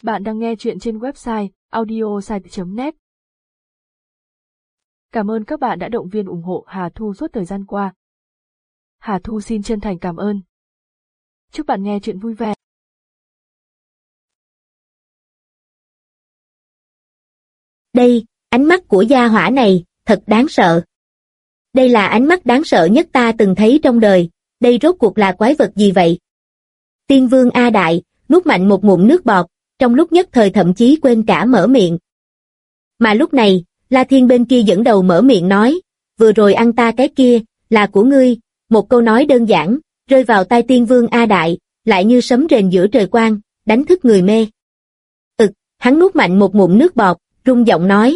Bạn đang nghe chuyện trên website audiosite.net. Cảm ơn các bạn đã động viên ủng hộ Hà Thu suốt thời gian qua. Hà Thu xin chân thành cảm ơn. Chúc bạn nghe chuyện vui vẻ. Đây, ánh mắt của gia hỏa này, thật đáng sợ. Đây là ánh mắt đáng sợ nhất ta từng thấy trong đời, đây rốt cuộc là quái vật gì vậy? Tiên Vương A Đại, nuốt mạnh một ngụm nước bọt, trong lúc nhất thời thậm chí quên cả mở miệng. Mà lúc này, La Thiên bên kia dẫn đầu mở miệng nói, vừa rồi ăn ta cái kia, là của ngươi, một câu nói đơn giản, rơi vào tai Tiên Vương A Đại, lại như sấm rền giữa trời quang, đánh thức người mê. Hắn nuốt mạnh một ngụm nước bọt, rung giọng nói,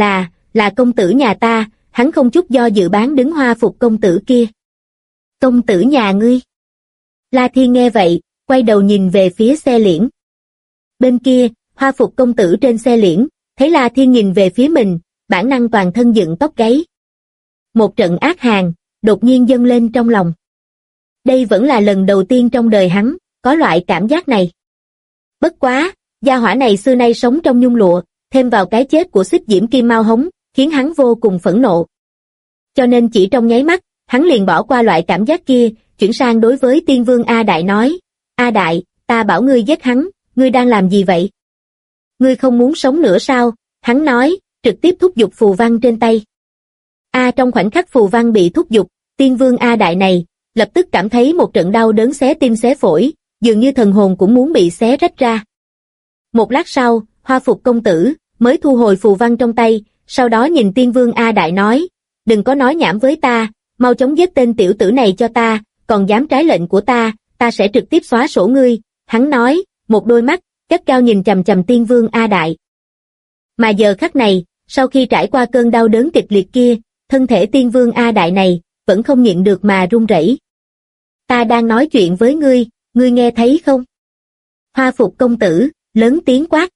là công tử nhà ta, hắn không chút do dự bán đứng hoa phục công tử kia. Công tử nhà ngươi? La Thiên nghe vậy, quay đầu nhìn về phía xe liễn. Bên kia, hoa phục công tử trên xe liễn, thấy La Thiên nhìn về phía mình, bản năng toàn thân dựng tóc gáy. Một trận ác hàn, đột nhiên dâng lên trong lòng. Đây vẫn là lần đầu tiên trong đời hắn, có loại cảm giác này. Bất quá, gia hỏa này xưa nay sống trong nhung lụa, thêm vào cái chết của Xích Diễm Kim Mao Hống, khiến hắn vô cùng phẫn nộ. Cho nên chỉ trong nháy mắt, hắn liền bỏ qua loại cảm giác kia, chuyển sang đối với Tiên Vương A Đại nói, A Đại, ta bảo ngươi giết hắn, ngươi đang làm gì vậy? Ngươi không muốn sống nữa sao? Hắn nói, trực tiếp thúc giục phù văn trên tay. Trong khoảnh khắc phù văn bị thúc giục, Tiên Vương A Đại này, lập tức cảm thấy một trận đau đớn xé tim xé phổi, dường như thần hồn cũng muốn bị xé rách ra. Một lát sau, hoa phục công tử, mới thu hồi phù văn trong tay, sau đó nhìn Tiên Vương A Đại nói, đừng có nói nhảm với ta, mau chóng giết tên tiểu tử này cho ta, còn dám trái lệnh của ta sẽ trực tiếp xóa sổ ngươi, hắn nói, một đôi mắt, gắt gao nhìn chằm chằm Tiên Vương A Đại. Mà giờ khắc này, sau khi trải qua cơn đau đớn kịch liệt kia, thân thể Tiên Vương A Đại này, vẫn không nhịn được mà run rẩy. Ta đang nói chuyện với ngươi nghe thấy không? Hoa phục công tử, lớn tiếng quát.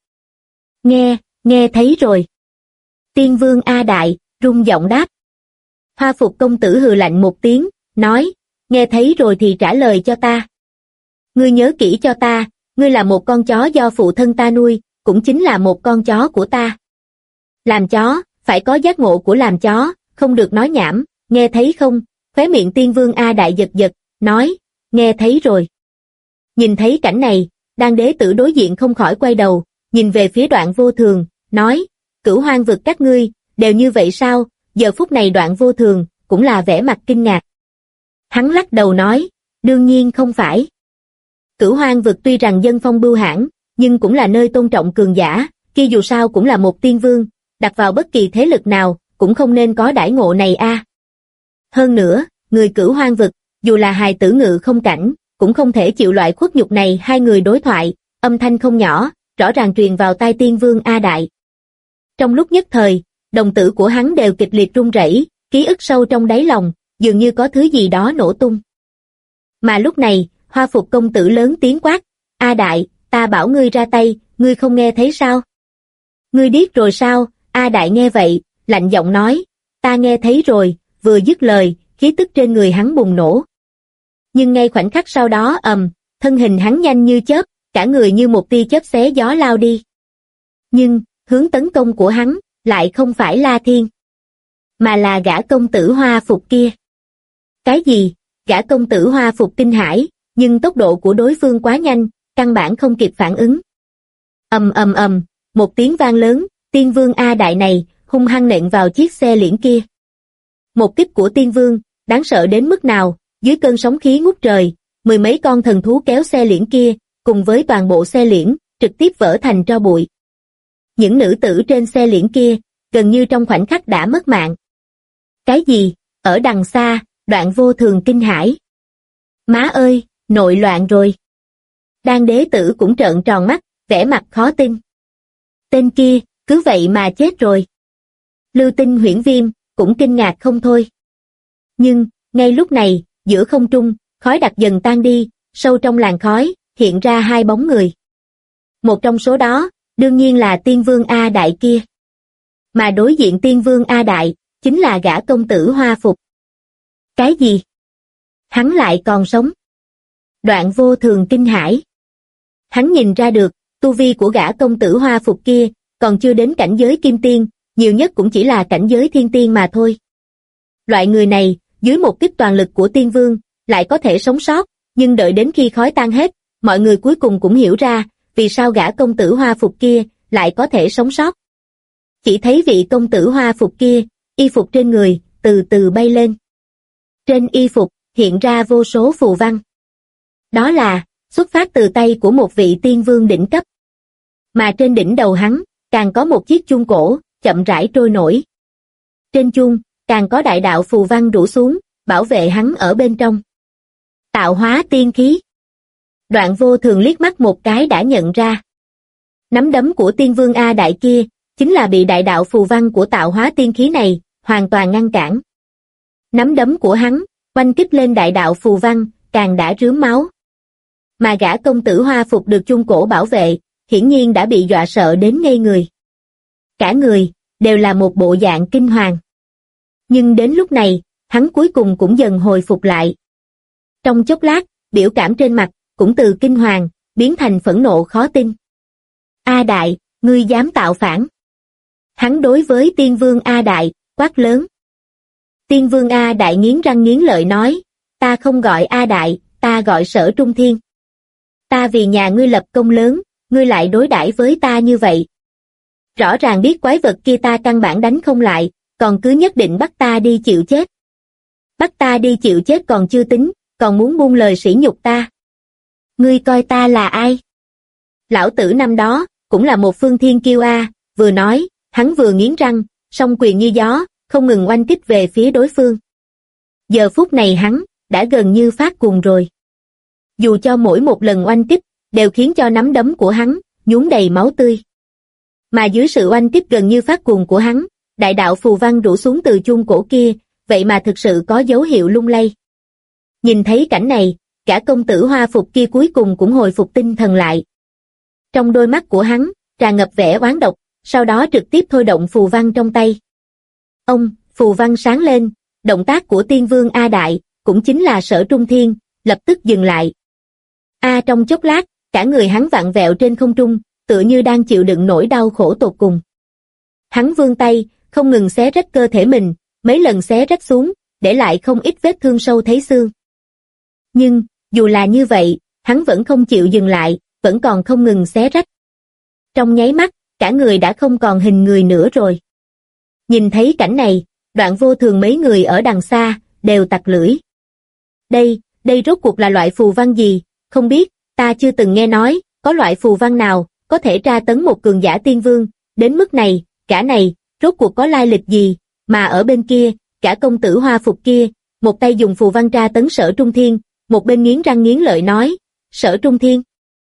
Nghe thấy rồi. Tiên Vương A Đại, rung giọng đáp. Hoa phục công tử hừ lạnh một tiếng, nói, nghe thấy rồi thì trả lời cho ta. Ngươi nhớ kỹ cho ta, ngươi là một con chó do phụ thân ta nuôi, cũng chính là một con chó của ta. Làm chó, phải có giác ngộ của làm chó, không được nói nhảm, nghe thấy không? Khóe miệng Tiên Vương A Đại giật giật, nói, nghe thấy rồi. Nhìn thấy cảnh này, Đan Đế Tử đối diện không khỏi quay đầu, nhìn về phía Đoạn Vô Thường, nói, Cửu Hoang vực các ngươi, đều như vậy sao? Giờ phút này Đoạn Vô Thường, cũng là vẻ mặt kinh ngạc. Hắn lắc đầu nói, đương nhiên không phải. Cửu Hoang vực tuy rằng dân phong bưu hãn, nhưng cũng là nơi tôn trọng cường giả, kia dù sao cũng là một tiên vương, đặt vào bất kỳ thế lực nào, cũng không nên có đãi ngộ này a. Hơn nữa, người Cửu Hoang vực, dù là hài tử ngự không cảnh, cũng không thể chịu loại khuất nhục này. Hai người đối thoại, âm thanh không nhỏ, rõ ràng truyền vào tai Tiên Vương A Đại. Trong lúc nhất thời, đồng tử của hắn đều kịch liệt run rẩy, ký ức sâu trong đáy lòng, dường như có thứ gì đó nổ tung. Mà lúc này, hoa phục công tử lớn tiếng quát, A Đại, ta bảo ngươi ra tay, ngươi không nghe thấy sao? Ngươi điếc rồi sao? A Đại nghe vậy, lạnh giọng nói, ta nghe thấy rồi, vừa dứt lời, khí tức trên người hắn bùng nổ. Nhưng ngay khoảnh khắc sau đó thân hình hắn nhanh như chớp, cả người như một tia chớp xé gió lao đi. Nhưng, hướng tấn công của hắn, lại không phải La Thiên, mà là gã công tử hoa phục kia. Cái gì? Gã công tử hoa phục kinh hãi, nhưng tốc độ của đối phương quá nhanh, căn bản không kịp phản ứng. Một tiếng vang lớn, Tiên Vương A Đại này, hung hăng nện vào chiếc xe liễn kia. Một kích của Tiên Vương, đáng sợ đến mức nào, dưới cơn sóng khí ngút trời, mười mấy con thần thú kéo xe liễn kia, cùng với toàn bộ xe liễn, trực tiếp vỡ thành tro bụi. Những nữ tử trên xe liễn kia, gần như trong khoảnh khắc đã mất mạng. Cái gì? Ở đằng xa, Đoạn Vô Thường kinh hãi. Má ơi, nội loạn rồi. Đan Đế Tử cũng trợn tròn mắt, vẻ mặt khó tin. Tên kia, cứ vậy mà chết rồi. Lưu Tinh Huyễn Viêm, cũng kinh ngạc không thôi. Nhưng, ngay lúc này, giữa không trung, khói đặc dần tan đi, sâu trong làn khói, hiện ra hai bóng người. Một trong số đó, đương nhiên là Tiên Vương A Đại kia. Mà đối diện Tiên Vương A Đại, chính là gã công tử hoa phục. Cái gì? Hắn lại còn sống? Đoạn Vô Thường kinh hãi. Hắn nhìn ra được, Tu vi của gã công tử hoa phục kia còn chưa đến cảnh giới kim tiên, nhiều nhất cũng chỉ là cảnh giới thiên tiên mà thôi. Loại người này, dưới một kích toàn lực của tiên vương, lại có thể sống sót, nhưng đợi đến khi khói tan hết, mọi người cuối cùng cũng hiểu ra, vì sao gã công tử hoa phục kia lại có thể sống sót. Chỉ thấy vị công tử hoa phục kia, y phục trên người, từ từ bay lên. Trên y phục, hiện ra vô số phù văn. Đó là, xuất phát từ tay của một vị tiên vương đỉnh cấp. Mà trên đỉnh đầu hắn, càng có một chiếc chuông cổ, chậm rãi trôi nổi. Trên chuông, càng có đại đạo phù văn rủ xuống, bảo vệ hắn ở bên trong. Tạo hóa tiên khí. Đoạn Vô Thường liếc mắt một cái đã nhận ra. Nắm đấm của tiên vương A Đại kia, chính là bị đại đạo phù văn của tạo hóa tiên khí này, hoàn toàn ngăn cản. Nắm đấm của hắn, oanh kích lên đại đạo phù văn, càng đã rướm máu. Mà gã công tử hoa phục được chuông cổ bảo vệ, hiển nhiên đã bị dọa sợ đến ngây người. Cả người, đều là một bộ dạng kinh hoàng. Nhưng đến lúc này, hắn cuối cùng cũng dần hồi phục lại. Trong chốc lát, biểu cảm trên mặt, cũng từ kinh hoàng, biến thành phẫn nộ khó tin. A Đại, ngươi dám tạo phản. Hắn đối với tiên vương A Đại, quát lớn. Tiên vương A Đại nghiến răng nghiến lợi nói, ta không gọi A Đại, ta gọi Sở Trung Thiên. Ta vì nhà ngươi lập công lớn, ngươi lại đối đãi với ta như vậy. Rõ ràng biết quái vật kia ta căn bản đánh không lại, còn cứ nhất định bắt ta đi chịu chết. Bắt ta đi chịu chết còn chưa tính, còn muốn buông lời sỉ nhục ta. Ngươi coi ta là ai? Lão tử năm đó, cũng là một phương thiên kiêu a, vừa nói, hắn vừa nghiến răng, song quyền như gió, không ngừng oanh kích về phía đối phương. Giờ phút này hắn, đã gần như phát cuồng rồi. Dù cho mỗi một lần oanh kích, đều khiến cho nắm đấm của hắn, nhuốm đầy máu tươi. Mà dưới sự oanh kích gần như phát cuồng của hắn, đại đạo phù văn rủ xuống từ chuông cổ kia, vậy mà thực sự có dấu hiệu lung lay. Nhìn thấy cảnh này, cả công tử hoa phục kia cuối cùng cũng hồi phục tinh thần lại. Trong đôi mắt của hắn, tràn ngập vẻ oán độc, sau đó trực tiếp thôi động phù văn trong tay. Phù văn sáng lên, động tác của tiên vương A Đại, cũng chính là Sở Trung Thiên, lập tức dừng lại. Trong chốc lát, cả người hắn vặn vẹo trên không trung, tựa như đang chịu đựng nỗi đau khổ tột cùng. Hắn vươn tay, không ngừng xé rách cơ thể mình, mấy lần xé rách xuống, để lại không ít vết thương sâu thấy xương. Nhưng, dù là như vậy, hắn vẫn không chịu dừng lại, vẫn còn không ngừng xé rách. Trong nháy mắt, cả người đã không còn hình người nữa rồi. Nhìn thấy cảnh này, Đoạn Vô Thường mấy người ở đằng xa, đều tặc lưỡi. Đây rốt cuộc là loại phù văn gì, không biết, ta chưa từng nghe nói, có loại phù văn nào, có thể tra tấn một cường giả tiên vương, đến mức này, cả này, rốt cuộc có lai lịch gì, mà ở bên kia, cả công tử hoa phục kia, một tay dùng phù văn tra tấn Sở Trung Thiên, một bên nghiến răng nghiến lợi nói, Sở Trung Thiên.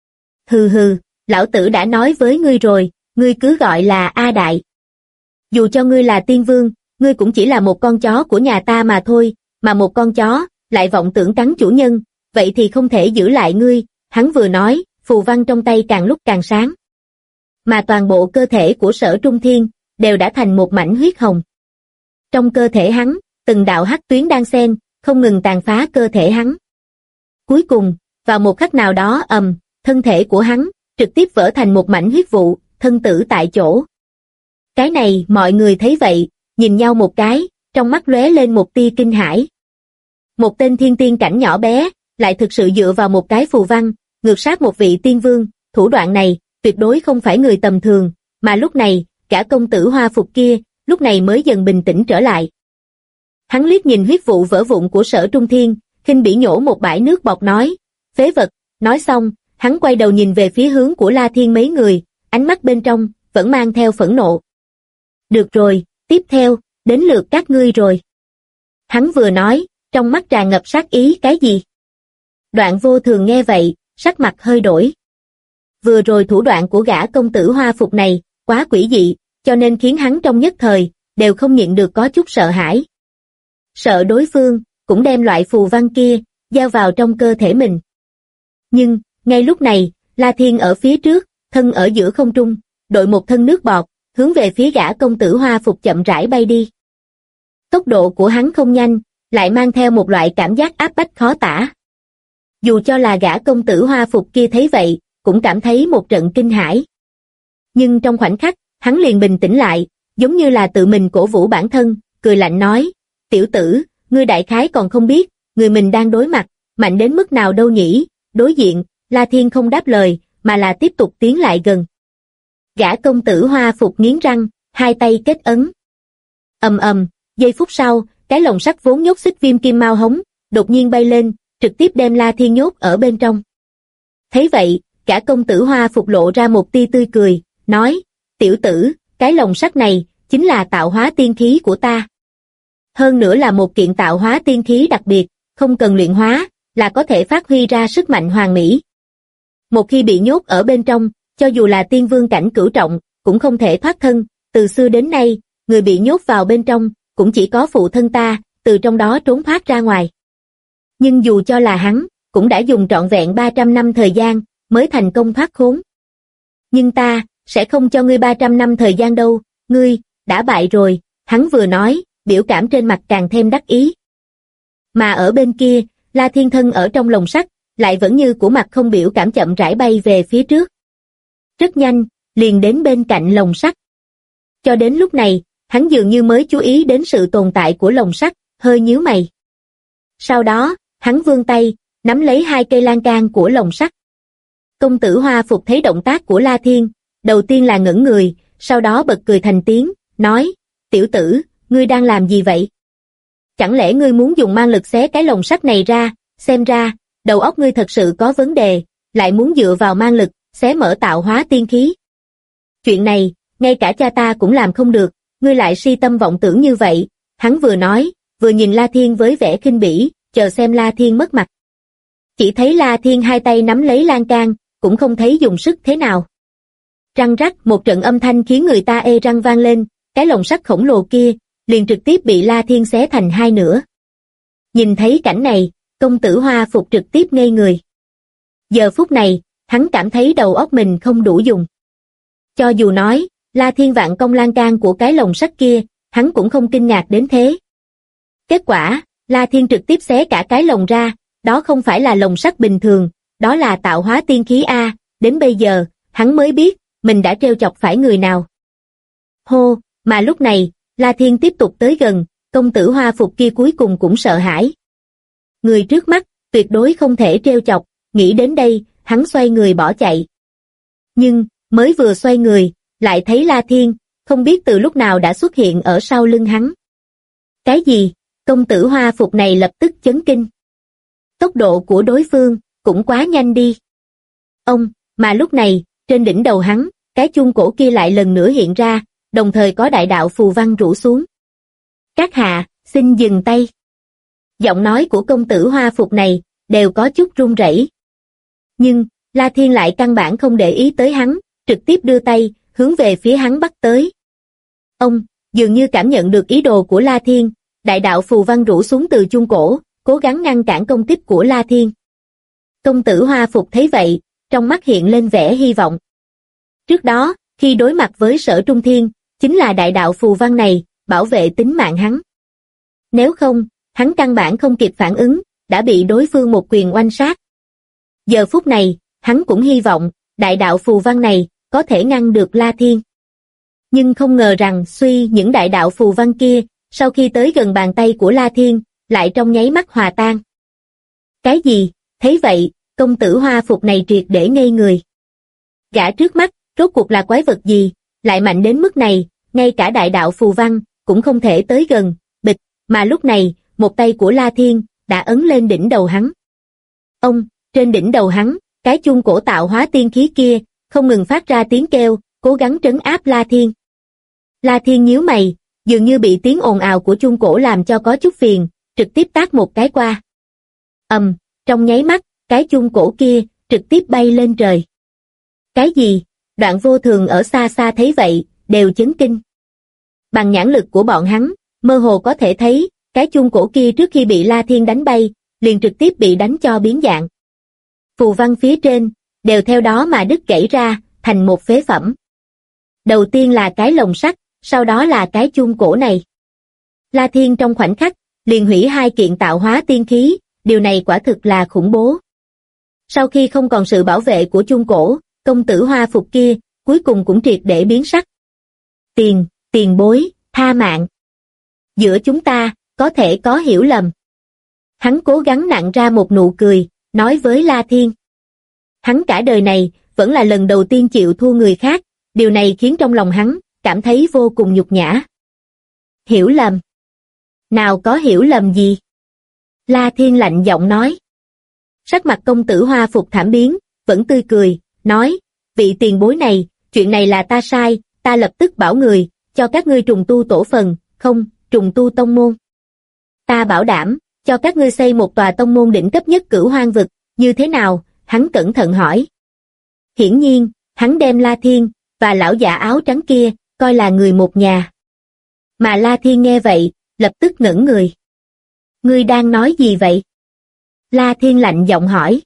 Hừ, lão tử đã nói với ngươi rồi, ngươi cứ gọi là A Đại. Dù cho ngươi là tiên vương, ngươi cũng chỉ là một con chó của nhà ta mà thôi, mà một con chó, lại vọng tưởng cắn chủ nhân, vậy thì không thể giữ lại ngươi, hắn vừa nói, phù văn trong tay càng lúc càng sáng. Mà toàn bộ cơ thể của Sở Trung Thiên, đều đã thành một mảnh huyết hồng. Trong cơ thể hắn, từng đạo hắc tuyến đan xen, không ngừng tàn phá cơ thể hắn. Cuối cùng, vào một khắc nào đó thân thể của hắn, trực tiếp vỡ thành một mảnh huyết vụ, thân tử tại chỗ. Cái này mọi người thấy vậy, nhìn nhau một cái, trong mắt lóe lên một tia kinh hãi. Một tên thiên tiên cảnh nhỏ bé, lại thực sự dựa vào một cái phù văn, ngược sát một vị tiên vương, thủ đoạn này, tuyệt đối không phải người tầm thường, mà lúc này, cả công tử hoa phục kia, lúc này mới dần bình tĩnh trở lại. Hắn liếc nhìn huyết vụ vỡ vụn của Sở Trung Thiên, khinh bỉ nhổ một bãi nước bọt nói, phế vật, nói xong, hắn quay đầu nhìn về phía hướng của La Thiên mấy người, ánh mắt bên trong, vẫn mang theo phẫn nộ. Được rồi, tiếp theo, đến lượt các ngươi rồi. Hắn vừa nói, trong mắt tràn ngập sát ý cái gì? Đoạn Vô Thường nghe vậy, sắc mặt hơi đổi. Vừa rồi thủ đoạn của gã công tử hoa phục này, quá quỷ dị, cho nên khiến hắn trong nhất thời, đều không nhịn được có chút sợ hãi. Sợ đối phương, cũng đem loại phù văn kia, giao vào trong cơ thể mình. Nhưng, ngay lúc này, La Thiên ở phía trước, thân ở giữa không trung, đội một thân nước bọt, hướng về phía gã công tử hoa phục chậm rãi bay đi. Tốc độ của hắn không nhanh, lại mang theo một loại cảm giác áp bách khó tả. Dù cho là gã công tử hoa phục kia thấy vậy, cũng cảm thấy một trận kinh hãi. Nhưng trong khoảnh khắc, hắn liền bình tĩnh lại, giống như là tự mình cổ vũ bản thân, cười lạnh nói, tiểu tử, ngươi đại khái còn không biết, người mình đang đối mặt, mạnh đến mức nào đâu nhỉ. Đối diện, La Thiên không đáp lời, mà là tiếp tục tiến lại gần. Gã công tử Hoa Phục nghiến răng, hai tay kết ấn. Ầm ầm, giây phút sau, cái lồng sắt vốn nhốt xích viêm kim mao hống, đột nhiên bay lên, trực tiếp đem La Thiên nhốt ở bên trong. Thấy vậy, gã công tử Hoa Phục lộ ra một tia tươi cười, nói, tiểu tử, cái lồng sắt này, chính là tạo hóa tiên khí của ta. Hơn nữa là một kiện tạo hóa tiên khí đặc biệt, không cần luyện hóa, là có thể phát huy ra sức mạnh hoàn mỹ. Một khi bị nhốt ở bên trong, cho dù là tiên vương cảnh cửu trọng, cũng không thể thoát thân, từ xưa đến nay, người bị nhốt vào bên trong, cũng chỉ có phụ thân ta, từ trong đó trốn thoát ra ngoài. Nhưng dù cho là hắn, cũng đã dùng trọn vẹn 300 năm thời gian, mới thành công thoát khốn. Nhưng ta, sẽ không cho ngươi 300 năm thời gian đâu, ngươi, đã bại rồi, hắn vừa nói, biểu cảm trên mặt càng thêm đắc ý. Mà ở bên kia, La Thiên thân ở trong lồng sắt, lại vẫn như cũ mặt không biểu cảm chậm rãi bay về phía trước. Rất nhanh, liền đến bên cạnh lồng sắt. Cho đến lúc này, hắn dường như mới chú ý đến sự tồn tại của lồng sắt, hơi nhíu mày. Sau đó, hắn vươn tay, nắm lấy hai cây lan can của lồng sắt. Công tử Hoa Phục thấy động tác của La Thiên, đầu tiên là ngẩn người, sau đó bật cười thành tiếng, nói, tiểu tử, ngươi đang làm gì vậy? Chẳng lẽ ngươi muốn dùng mang lực xé cái lồng sắt này ra, xem ra, đầu óc ngươi thật sự có vấn đề, lại muốn dựa vào mang lực, xé mở tạo hóa tiên khí. Chuyện này, ngay cả cha ta cũng làm không được, ngươi lại si tâm vọng tưởng như vậy, hắn vừa nói, vừa nhìn La Thiên với vẻ khinh bỉ, chờ xem La Thiên mất mặt. Chỉ thấy La Thiên hai tay nắm lấy lan can, cũng không thấy dùng sức thế nào. Răng rắc một trận âm thanh khiến người ta ê răng vang lên, cái lồng sắt khổng lồ kia, liền trực tiếp bị La Thiên xé thành hai nửa. Nhìn thấy cảnh này, công tử Hoa Phục trực tiếp ngây người. Giờ phút này, hắn cảm thấy đầu óc mình không đủ dùng. Cho dù nói, La Thiên vạn công lan can của cái lồng sắt kia, hắn cũng không kinh ngạc đến thế. Kết quả, La Thiên trực tiếp xé cả cái lồng ra, đó không phải là lồng sắt bình thường, đó là tạo hóa tiên khí A, đến bây giờ, hắn mới biết, mình đã trêu chọc phải người nào. Hô, mà lúc này, La Thiên tiếp tục tới gần, công tử Hoa Phục kia cuối cùng cũng sợ hãi. Người trước mắt, tuyệt đối không thể trêu chọc, nghĩ đến đây, hắn xoay người bỏ chạy. Nhưng, mới vừa xoay người, lại thấy La Thiên, không biết từ lúc nào đã xuất hiện ở sau lưng hắn. Cái gì? Công tử Hoa Phục này lập tức chấn kinh. Tốc độ của đối phương, cũng quá nhanh đi. Mà lúc này, trên đỉnh đầu hắn, cái chuông cổ kia lại lần nữa hiện ra, đồng thời có đại đạo phù văn rủ xuống. Các hạ, xin dừng tay. Giọng nói của công tử Hoa Phục này, đều có chút run rẩy. Nhưng, La Thiên lại căn bản không để ý tới hắn, trực tiếp đưa tay, hướng về phía hắn bắt tới. Dường như cảm nhận được ý đồ của La Thiên, đại đạo phù văn rủ xuống từ chuông cổ, cố gắng ngăn cản công kích của La Thiên. Công tử Hoa Phục thấy vậy, trong mắt hiện lên vẻ hy vọng. Trước đó, khi đối mặt với Sở Trung Thiên, chính là đại đạo phù văn này, bảo vệ tính mạng hắn. Nếu không, hắn căn bản không kịp phản ứng, đã bị đối phương một quyền oanh sát. Giờ phút này, hắn cũng hy vọng, đại đạo phù văn này, có thể ngăn được La Thiên. Nhưng không ngờ rằng những đại đạo phù văn kia, sau khi tới gần bàn tay của La Thiên, lại trong nháy mắt hòa tan. Cái gì? Thấy vậy, công tử Hoa Phục này triệt để ngây người. Gã trước mắt, rốt cuộc là quái vật gì, lại mạnh đến mức này, ngay cả đại đạo phù văn, cũng không thể tới gần, bịch, mà lúc này, một tay của La Thiên, đã ấn lên đỉnh đầu hắn. Trên đỉnh đầu hắn, cái chuông cổ tạo hóa tiên khí kia, không ngừng phát ra tiếng kêu, cố gắng trấn áp La Thiên. La Thiên nhíu mày, dường như bị tiếng ồn ào của chuông cổ làm cho có chút phiền, trực tiếp tát một cái qua. Trong nháy mắt, cái chuông cổ kia, trực tiếp bay lên trời. Cái gì? Đoạn Vô Thường ở xa xa thấy vậy, đều chấn kinh. Bằng nhãn lực của bọn hắn, mơ hồ có thể thấy, cái chuông cổ kia trước khi bị La Thiên đánh bay, liền trực tiếp bị đánh cho biến dạng. Phù văn phía trên, đều theo đó mà đứt gãy ra, thành một phế phẩm. Đầu tiên là cái lồng sắt, sau đó là cái chuông cổ này. La Thiên trong khoảnh khắc, liền hủy hai kiện tạo hóa tiên khí, điều này quả thực là khủng bố. Sau khi không còn sự bảo vệ của Chung Cổ, công tử hoa phục kia, cuối cùng cũng triệt để biến sắc. Tiền bối, tha mạng. Giữa chúng ta, có thể có hiểu lầm. Hắn cố gắng nặn ra một nụ cười, nói với La Thiên. Hắn cả đời này, vẫn là lần đầu tiên chịu thua người khác, điều này khiến trong lòng hắn, cảm thấy vô cùng nhục nhã. Hiểu lầm? Nào có hiểu lầm gì? La Thiên lạnh giọng nói. Sắc mặt công tử hoa phục thảm biến, vẫn tươi cười, nói, vị tiền bối này, chuyện này là ta sai, ta lập tức bảo người, cho các ngươi trùng tu tổ phần, không, trùng tu tông môn. Ta bảo đảm, cho các ngươi xây một tòa tông môn đỉnh cấp nhất Cửu Hoang vực, như thế nào? Hắn cẩn thận hỏi. Hiển nhiên, hắn đem La Thiên, và lão giả áo trắng kia, coi là người một nhà. Mà La Thiên nghe vậy, lập tức ngẩn người. Ngươi đang nói gì vậy? La Thiên lạnh giọng hỏi.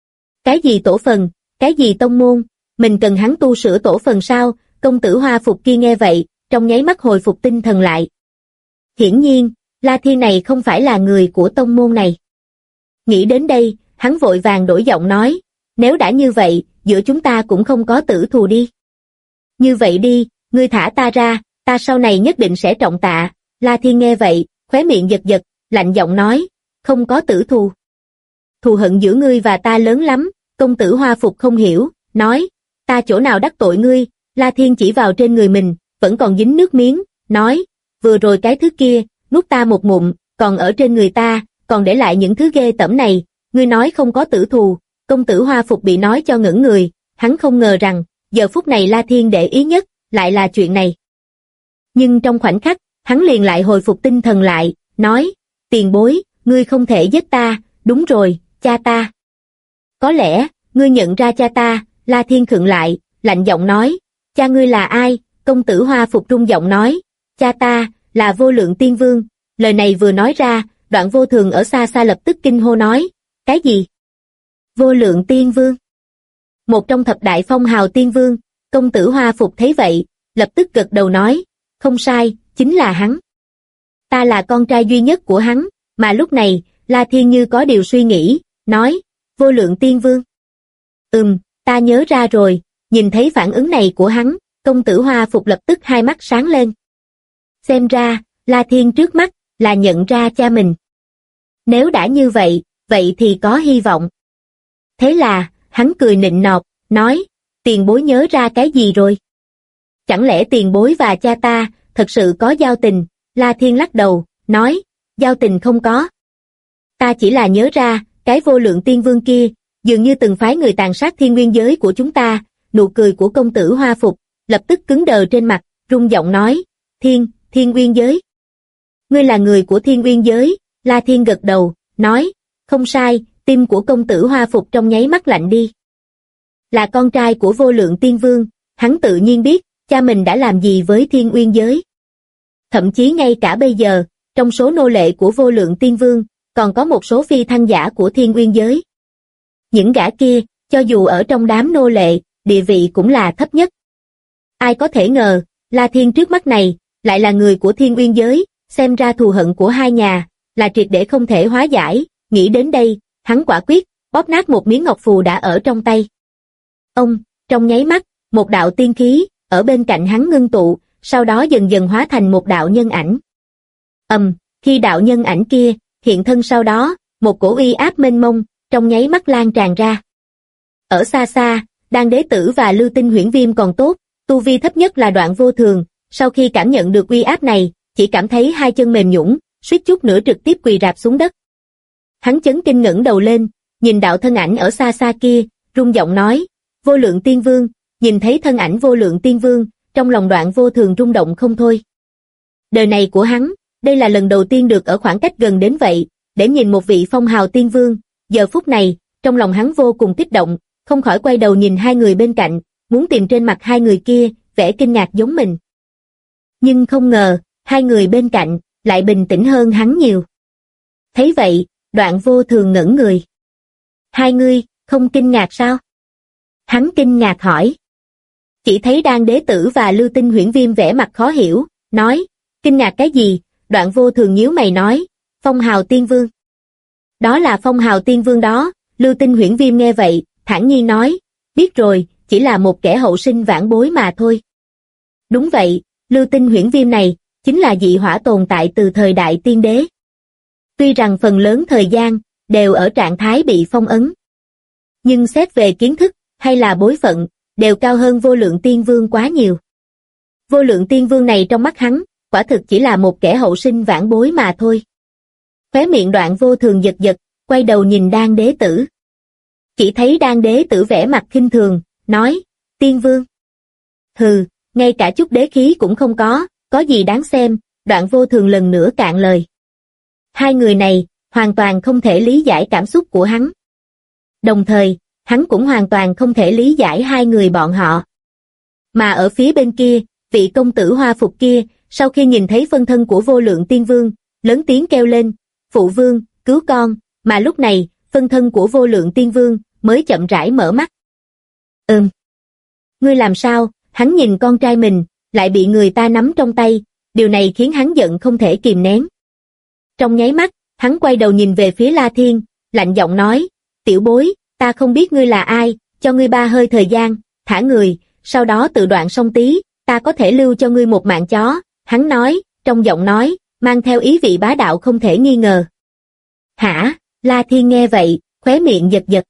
Cái gì tổ phần, cái gì tông môn, mình cần hắn tu sửa tổ phần sao? Công tử hoa phục kia nghe vậy, trong nháy mắt hồi phục tinh thần lại. Hiển nhiên, La Thiên này không phải là người của tông môn này. Nghĩ đến đây, hắn vội vàng đổi giọng nói, nếu đã như vậy, giữa chúng ta cũng không có tử thù đi. Như vậy đi, ngươi thả ta ra, ta sau này nhất định sẽ trọng tạ. La Thiên nghe vậy, khóe miệng giật giật, lạnh giọng nói, không có tử thù. Thù hận giữa ngươi và ta lớn lắm. Công tử hoa phục không hiểu, nói, ta chỗ nào đắc tội ngươi? La Thiên chỉ vào trên người mình, vẫn còn dính nước miếng, nói, vừa rồi cái thứ kia, nuốt ta một ngụm, còn ở trên người ta, còn để lại những thứ ghê tởm này, ngươi nói không có tử thù. Công tử hoa phục bị nói cho ngẩn người, hắn không ngờ rằng, giờ phút này La Thiên để ý nhất, lại là chuyện này. Nhưng trong khoảnh khắc, hắn liền lại hồi phục tinh thần lại, nói, tiền bối, ngươi không thể giết ta, đúng rồi, cha ta. Có lẽ, ngươi nhận ra cha ta? La Thiên khựng lại, lạnh giọng nói, cha ngươi là ai? Công tử hoa phục trung giọng nói, cha ta, là Vô Lượng Tiên Vương. Lời này vừa nói ra, Đoạn Vô Thường ở xa xa lập tức kinh hô nói, cái gì? Vô Lượng Tiên Vương? Một trong thập đại phong hào tiên vương. Công tử hoa phục thấy vậy, lập tức gật đầu nói, không sai, chính là hắn. Ta là con trai duy nhất của hắn. Mà lúc này, La Thiên như có điều suy nghĩ, nói, Vô Lượng Tiên Vương. Ta nhớ ra rồi. Nhìn thấy phản ứng này của hắn, công tử hoa phục lập tức hai mắt sáng lên. Xem ra, La Thiên trước mắt, là nhận ra cha mình. Nếu đã như vậy, vậy thì có hy vọng. Thế là, hắn cười nịnh nọt, nói, tiền bối nhớ ra cái gì rồi? Chẳng lẽ tiền bối và cha ta, thật sự có giao tình? La Thiên lắc đầu, nói, giao tình không có. Ta chỉ là nhớ ra, cái Vô Lượng Tiên Vương kia, dường như từng phái người tàn sát thiên nguyên giới của chúng ta. Nụ cười của công tử hoa phục, lập tức cứng đờ trên mặt, rung giọng nói, thiên nguyên giới. Ngươi là người của thiên nguyên giới? La Thiên gật đầu, nói, không sai. Tim của công tử hoa phục trong nháy mắt lạnh đi. Là con trai của Vô Lượng Tiên Vương, hắn tự nhiên biết, cha mình đã làm gì với thiên nguyên giới. Thậm chí ngay cả bây giờ, trong số nô lệ của Vô Lượng Tiên Vương, còn có một số phi thăng giả của thiên nguyên giới. Những gã kia, cho dù ở trong đám nô lệ, địa vị cũng là thấp nhất. Ai có thể ngờ, La Thiên trước mắt này, lại là người của thiên nguyên giới, xem ra thù hận của hai nhà, là triệt để không thể hóa giải. Nghĩ đến đây, hắn quả quyết, bóp nát một miếng ngọc phù đã ở trong tay. Trong nháy mắt, một đạo tiên khí, ở bên cạnh hắn ngưng tụ, sau đó dần dần hóa thành một đạo nhân ảnh. Khi đạo nhân ảnh kia, hiện thân sau đó, một cổ uy áp mênh mông, trong nháy mắt lan tràn ra. Ở xa xa, Đan Đế Tử và Lưu Tinh Huyễn Viêm còn tốt, tu vi thấp nhất là Đoạn Vô Thường, sau khi cảm nhận được uy áp này, chỉ cảm thấy hai chân mềm nhũn, suýt chút nữa trực tiếp quỳ rạp xuống đất. Hắn chấn kinh ngẩng đầu lên, nhìn đạo thân ảnh ở xa xa kia, rung giọng nói, Vô Lượng Tiên Vương. Nhìn thấy thân ảnh Vô Lượng Tiên Vương, trong lòng Đoạn Vô Thường rung động không thôi. Đời này của hắn, đây là lần đầu tiên được ở khoảng cách gần đến vậy, để nhìn một vị phong hào tiên vương. Giờ phút này, trong lòng hắn vô cùng kích động, không khỏi quay đầu nhìn hai người bên cạnh, muốn tìm trên mặt hai người kia, vẻ kinh ngạc giống mình. Nhưng không ngờ, hai người bên cạnh, lại bình tĩnh hơn hắn nhiều. Thấy vậy, Đoạn Vô Thường ngẩn người. Hai ngươi, không kinh ngạc sao? Hắn kinh ngạc hỏi. Chỉ thấy Đan Đế Tử và Lưu Tinh Huyễn Viêm vẻ mặt khó hiểu, nói, kinh ngạc cái gì? Đoạn Vô Thường nhíu mày nói, phong hào tiên vương. Đó là phong hào tiên vương đó. Lưu Tinh Huyễn Viêm nghe vậy, thản nhiên nói, biết rồi, chỉ là một kẻ hậu sinh vãn bối mà thôi. Đúng vậy, Lưu Tinh Huyễn Viêm này, chính là dị hỏa tồn tại từ thời đại tiên đế. Tuy rằng phần lớn thời gian, đều ở trạng thái bị phong ấn. Nhưng xét về kiến thức, hay là bối phận, đều cao hơn Vô Lượng Tiên Vương quá nhiều. Vô Lượng Tiên Vương này trong mắt hắn, quả thực chỉ là một kẻ hậu sinh vãn bối mà thôi. Khóe miệng Đoạn Vô Thường giật giật, quay đầu nhìn Đan Đế Tử. Chỉ thấy Đan Đế Tử vẻ mặt khinh thường, nói, Tiên Vương. Hừ, ngay cả chút đế khí cũng không có gì đáng xem, Đoạn Vô Thường lần nữa cạn lời. Hai người này, hoàn toàn không thể lý giải cảm xúc của hắn. Đồng thời, hắn cũng hoàn toàn không thể lý giải hai người bọn họ. Mà ở phía bên kia, vị công tử hoa phục kia, sau khi nhìn thấy phân thân của Vô Lượng Tiên Vương, lớn tiếng kêu lên, Phụ Vương, cứu con, mà lúc này, phân thân của Vô Lượng Tiên Vương, mới chậm rãi mở mắt. Ngươi làm sao? Hắn nhìn con trai mình, lại bị người ta nắm trong tay, điều này khiến hắn giận không thể kìm nén. Trong nháy mắt, hắn quay đầu nhìn về phía La Thiên, lạnh giọng nói, tiểu bối, ta không biết ngươi là ai, cho ngươi 3 hơi thời gian, thả người, sau đó tự đoạn song tí, ta có thể lưu cho ngươi một mạng chó, hắn nói, trong giọng nói, mang theo ý vị bá đạo không thể nghi ngờ. Hả? La Thiên nghe vậy, khóe miệng giật giật.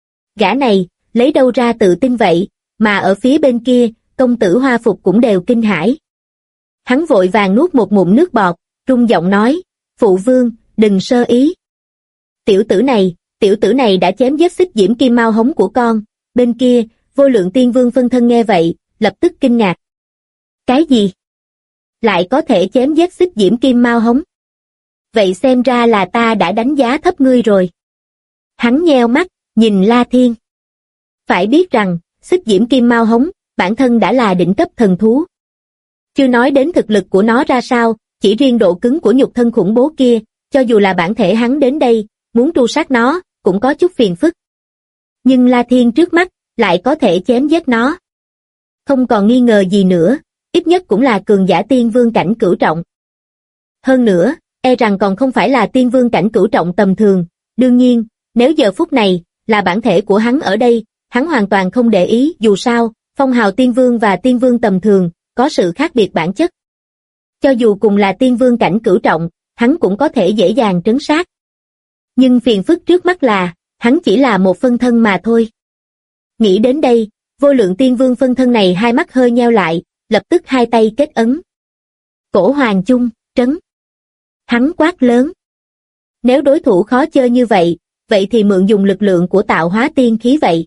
Gã này, lấy đâu ra tự tin vậy, mà ở phía bên kia, công tử hoa phục cũng đều kinh hãi. Hắn vội vàng nuốt một ngụm nước bọt, rung giọng nói, Phụ Vương, đừng sơ ý. Tiểu tử này đã chém giết Xích Diễm Kim Mao hống của con. Bên kia, Vô Lượng Tiên Vương phân thân nghe vậy, lập tức kinh ngạc. Cái gì? Lại có thể chém giết Xích Diễm Kim Mao hống? Vậy xem ra là ta đã đánh giá thấp ngươi rồi. Hắn nheo mắt, nhìn La Thiên. Phải biết rằng, Xích Diễm Kim Mao hống, bản thân đã là đỉnh cấp thần thú. Chưa nói đến thực lực của nó ra sao, chỉ riêng độ cứng của nhục thân khủng bố kia, cho dù là bản thể hắn đến đây, muốn tru sát nó, cũng có chút phiền phức. Nhưng La Thiên trước mắt, lại có thể chém giết nó. Không còn nghi ngờ gì nữa, ít nhất cũng là cường giả tiên vương cảnh cửu trọng. Hơn nữa, e rằng còn không phải là tiên vương cảnh cửu trọng tầm thường, đương nhiên, nếu giờ phút này, là bản thể của hắn ở đây, hắn hoàn toàn không để ý, dù sao, phong hào tiên vương và tiên vương tầm thường, có sự khác biệt bản chất. Cho dù cùng là tiên vương cảnh cửu trọng, hắn cũng có thể dễ dàng trấn sát. Nhưng phiền phức trước mắt là, hắn chỉ là một phân thân mà thôi. Nghĩ đến đây, Vô Lượng Tiên Vương phân thân này hai mắt hơi nheo lại, lập tức hai tay kết ấn. Cổ Hoàng Chung, trấn. Hắn quát lớn. Nếu đối thủ khó chơi như vậy, vậy thì mượn dùng lực lượng của tạo hóa tiên khí vậy.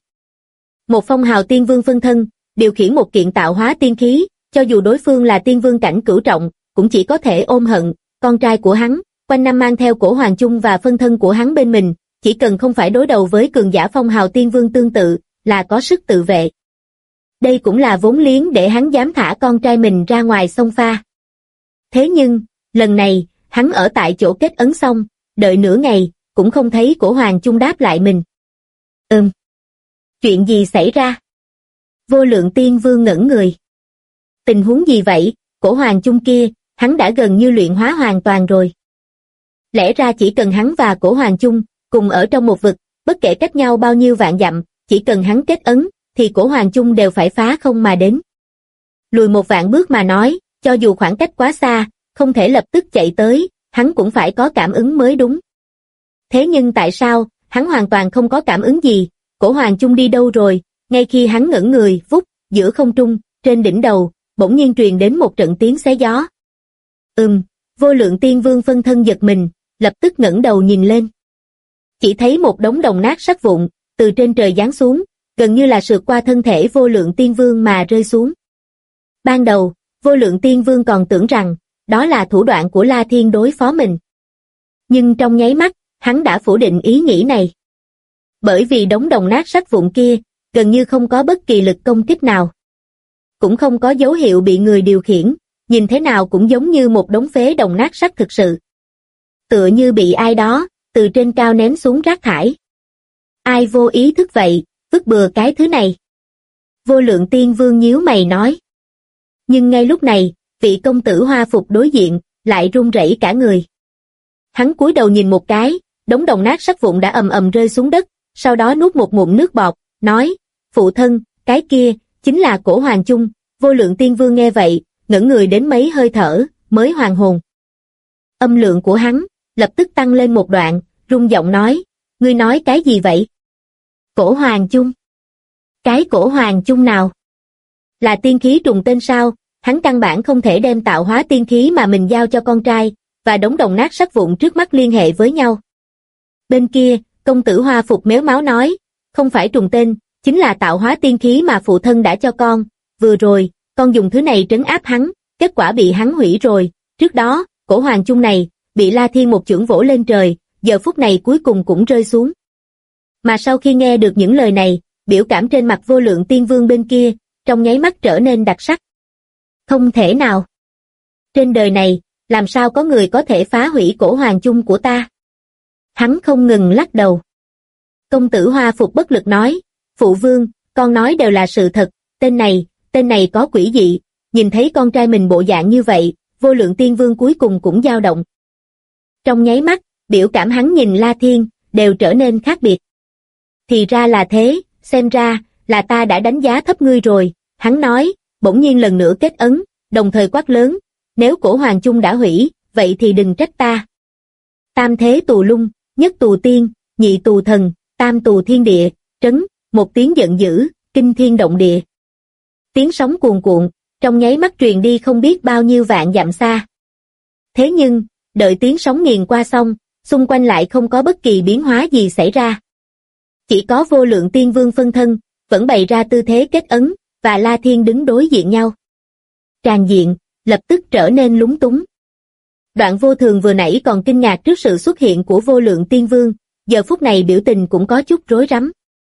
Một phong hào tiên vương phân thân, điều khiển một kiện tạo hóa tiên khí, cho dù đối phương là tiên vương cảnh cửu trọng, cũng chỉ có thể ôm hận, con trai của hắn, quanh năm mang theo cổ Hoàng Chung và phân thân của hắn bên mình, chỉ cần không phải đối đầu với cường giả phong hào tiên vương tương tự, là có sức tự vệ. Đây cũng là vốn liếng để hắn dám thả con trai mình ra ngoài xông pha. Thế nhưng, lần này, hắn ở tại chỗ kết ấn xong, đợi nửa ngày, cũng không thấy cổ Hoàng Chung đáp lại mình. Chuyện gì xảy ra? Vô Lượng Tiên Vương ngẩn người. Tình huống gì vậy? Cổ Hoàng Chung kia, hắn đã gần như luyện hóa hoàn toàn rồi. Lẽ ra chỉ cần hắn và cổ Hoàng Chung cùng ở trong một vực, bất kể cách nhau bao nhiêu vạn dặm, chỉ cần hắn kết ấn, thì cổ Hoàng Chung đều phải phá không mà đến. Lùi một vạn bước mà nói, cho dù khoảng cách quá xa, không thể lập tức chạy tới, hắn cũng phải có cảm ứng mới đúng. Thế nhưng tại sao, hắn hoàn toàn không có cảm ứng gì, cổ Hoàng Chung đi đâu rồi? Ngay khi hắn ngẩn người, vút, giữa không trung, trên đỉnh đầu, bỗng nhiên truyền đến một trận tiếng xé gió. Vô Lượng Tiên Vương phân thân giật mình, lập tức ngẩng đầu nhìn lên. Chỉ thấy một đống đồng nát sắt vụn, từ trên trời giáng xuống, gần như là sượt qua thân thể Vô Lượng Tiên Vương mà rơi xuống. Ban đầu, Vô Lượng Tiên Vương còn tưởng rằng, đó là thủ đoạn của La Thiên đối phó mình. Nhưng trong nháy mắt, hắn đã phủ định ý nghĩ này. Bởi vì đống đồng nát sắt vụn kia, gần như không có bất kỳ lực công kích nào. Cũng không có dấu hiệu bị người điều khiển, nhìn thế nào cũng giống như một đống phế đồng nát sắt thực sự. Tựa như bị ai đó, từ trên cao ném xuống rác thải. Ai vô ý thức vậy, vứt bừa cái thứ này. Vô Lượng Tiên Vương nhíu mày nói. Nhưng ngay lúc này, vị công tử hoa phục đối diện, lại run rẩy cả người. Hắn cúi đầu nhìn một cái, đống đồng nát sắt vụn đã ầm ầm rơi xuống đất, sau đó nuốt một ngụm nước bọt, nói, phụ thân, cái kia, chính là Cổ Hoàng Chung. Vô Lượng Tiên Vương nghe vậy, ngẩn người đến mấy hơi thở, mới hoàn hồn. Âm lượng của hắn, lập tức tăng lên một đoạn, rung giọng nói, ngươi nói cái gì vậy? Cổ Hoàng Chung? Cái Cổ Hoàng Chung nào? Là tiên khí trùng tên sao? Hắn căn bản không thể đem tạo hóa tiên khí mà mình giao cho con trai, và đống đồng nát sắt vụn trước mắt liên hệ với nhau. Bên kia, công tử Hoa Phục méo máu nói, không phải trùng tên, chính là tạo hóa tiên khí mà phụ thân đã cho con, vừa rồi, con dùng thứ này trấn áp hắn, kết quả bị hắn hủy rồi, trước đó, Cổ Hoàng Chung này, bị La Thiên một chưởng vỗ lên trời, giờ phút này cuối cùng cũng rơi xuống. Mà sau khi nghe được những lời này, biểu cảm trên mặt Vô Lượng Tiên Vương bên kia, trong nháy mắt trở nên đặc sắc. Không thể nào. Trên đời này, làm sao có người có thể phá hủy Cổ Hoàng Chung của ta? Hắn không ngừng lắc đầu. Công tử Hoa Phục bất lực nói, phụ vương, con nói đều là sự thật, tên này có quỷ dị, nhìn thấy con trai mình bộ dạng như vậy, Vô Lượng Tiên Vương cuối cùng cũng dao động. Trong nháy mắt, biểu cảm hắn nhìn La Thiên, đều trở nên khác biệt. Thì ra là thế, xem ra, là ta đã đánh giá thấp ngươi rồi, hắn nói, bỗng nhiên lần nữa kết ấn, đồng thời quát lớn, nếu Cổ Hoàng Chung đã hủy, vậy thì đừng trách ta. Tam thế tù lung, nhất tù tiên, nhị tù thần, tam tù thiên địa, trấn, một tiếng giận dữ, kinh thiên động địa. Tiếng sóng cuồn cuộn, trong nháy mắt truyền đi không biết bao nhiêu vạn dặm xa. Thế nhưng, đợi tiếng sóng nghiền qua xong, xung quanh lại không có bất kỳ biến hóa gì xảy ra. Chỉ có Vô Lượng Tiên Vương phân thân, vẫn bày ra tư thế kết ấn, và La Thiên đứng đối diện nhau. Tràng diện, lập tức trở nên lúng túng. Đoạn Vô Thường vừa nãy còn kinh ngạc trước sự xuất hiện của Vô Lượng Tiên Vương, giờ phút này biểu tình cũng có chút rối rắm.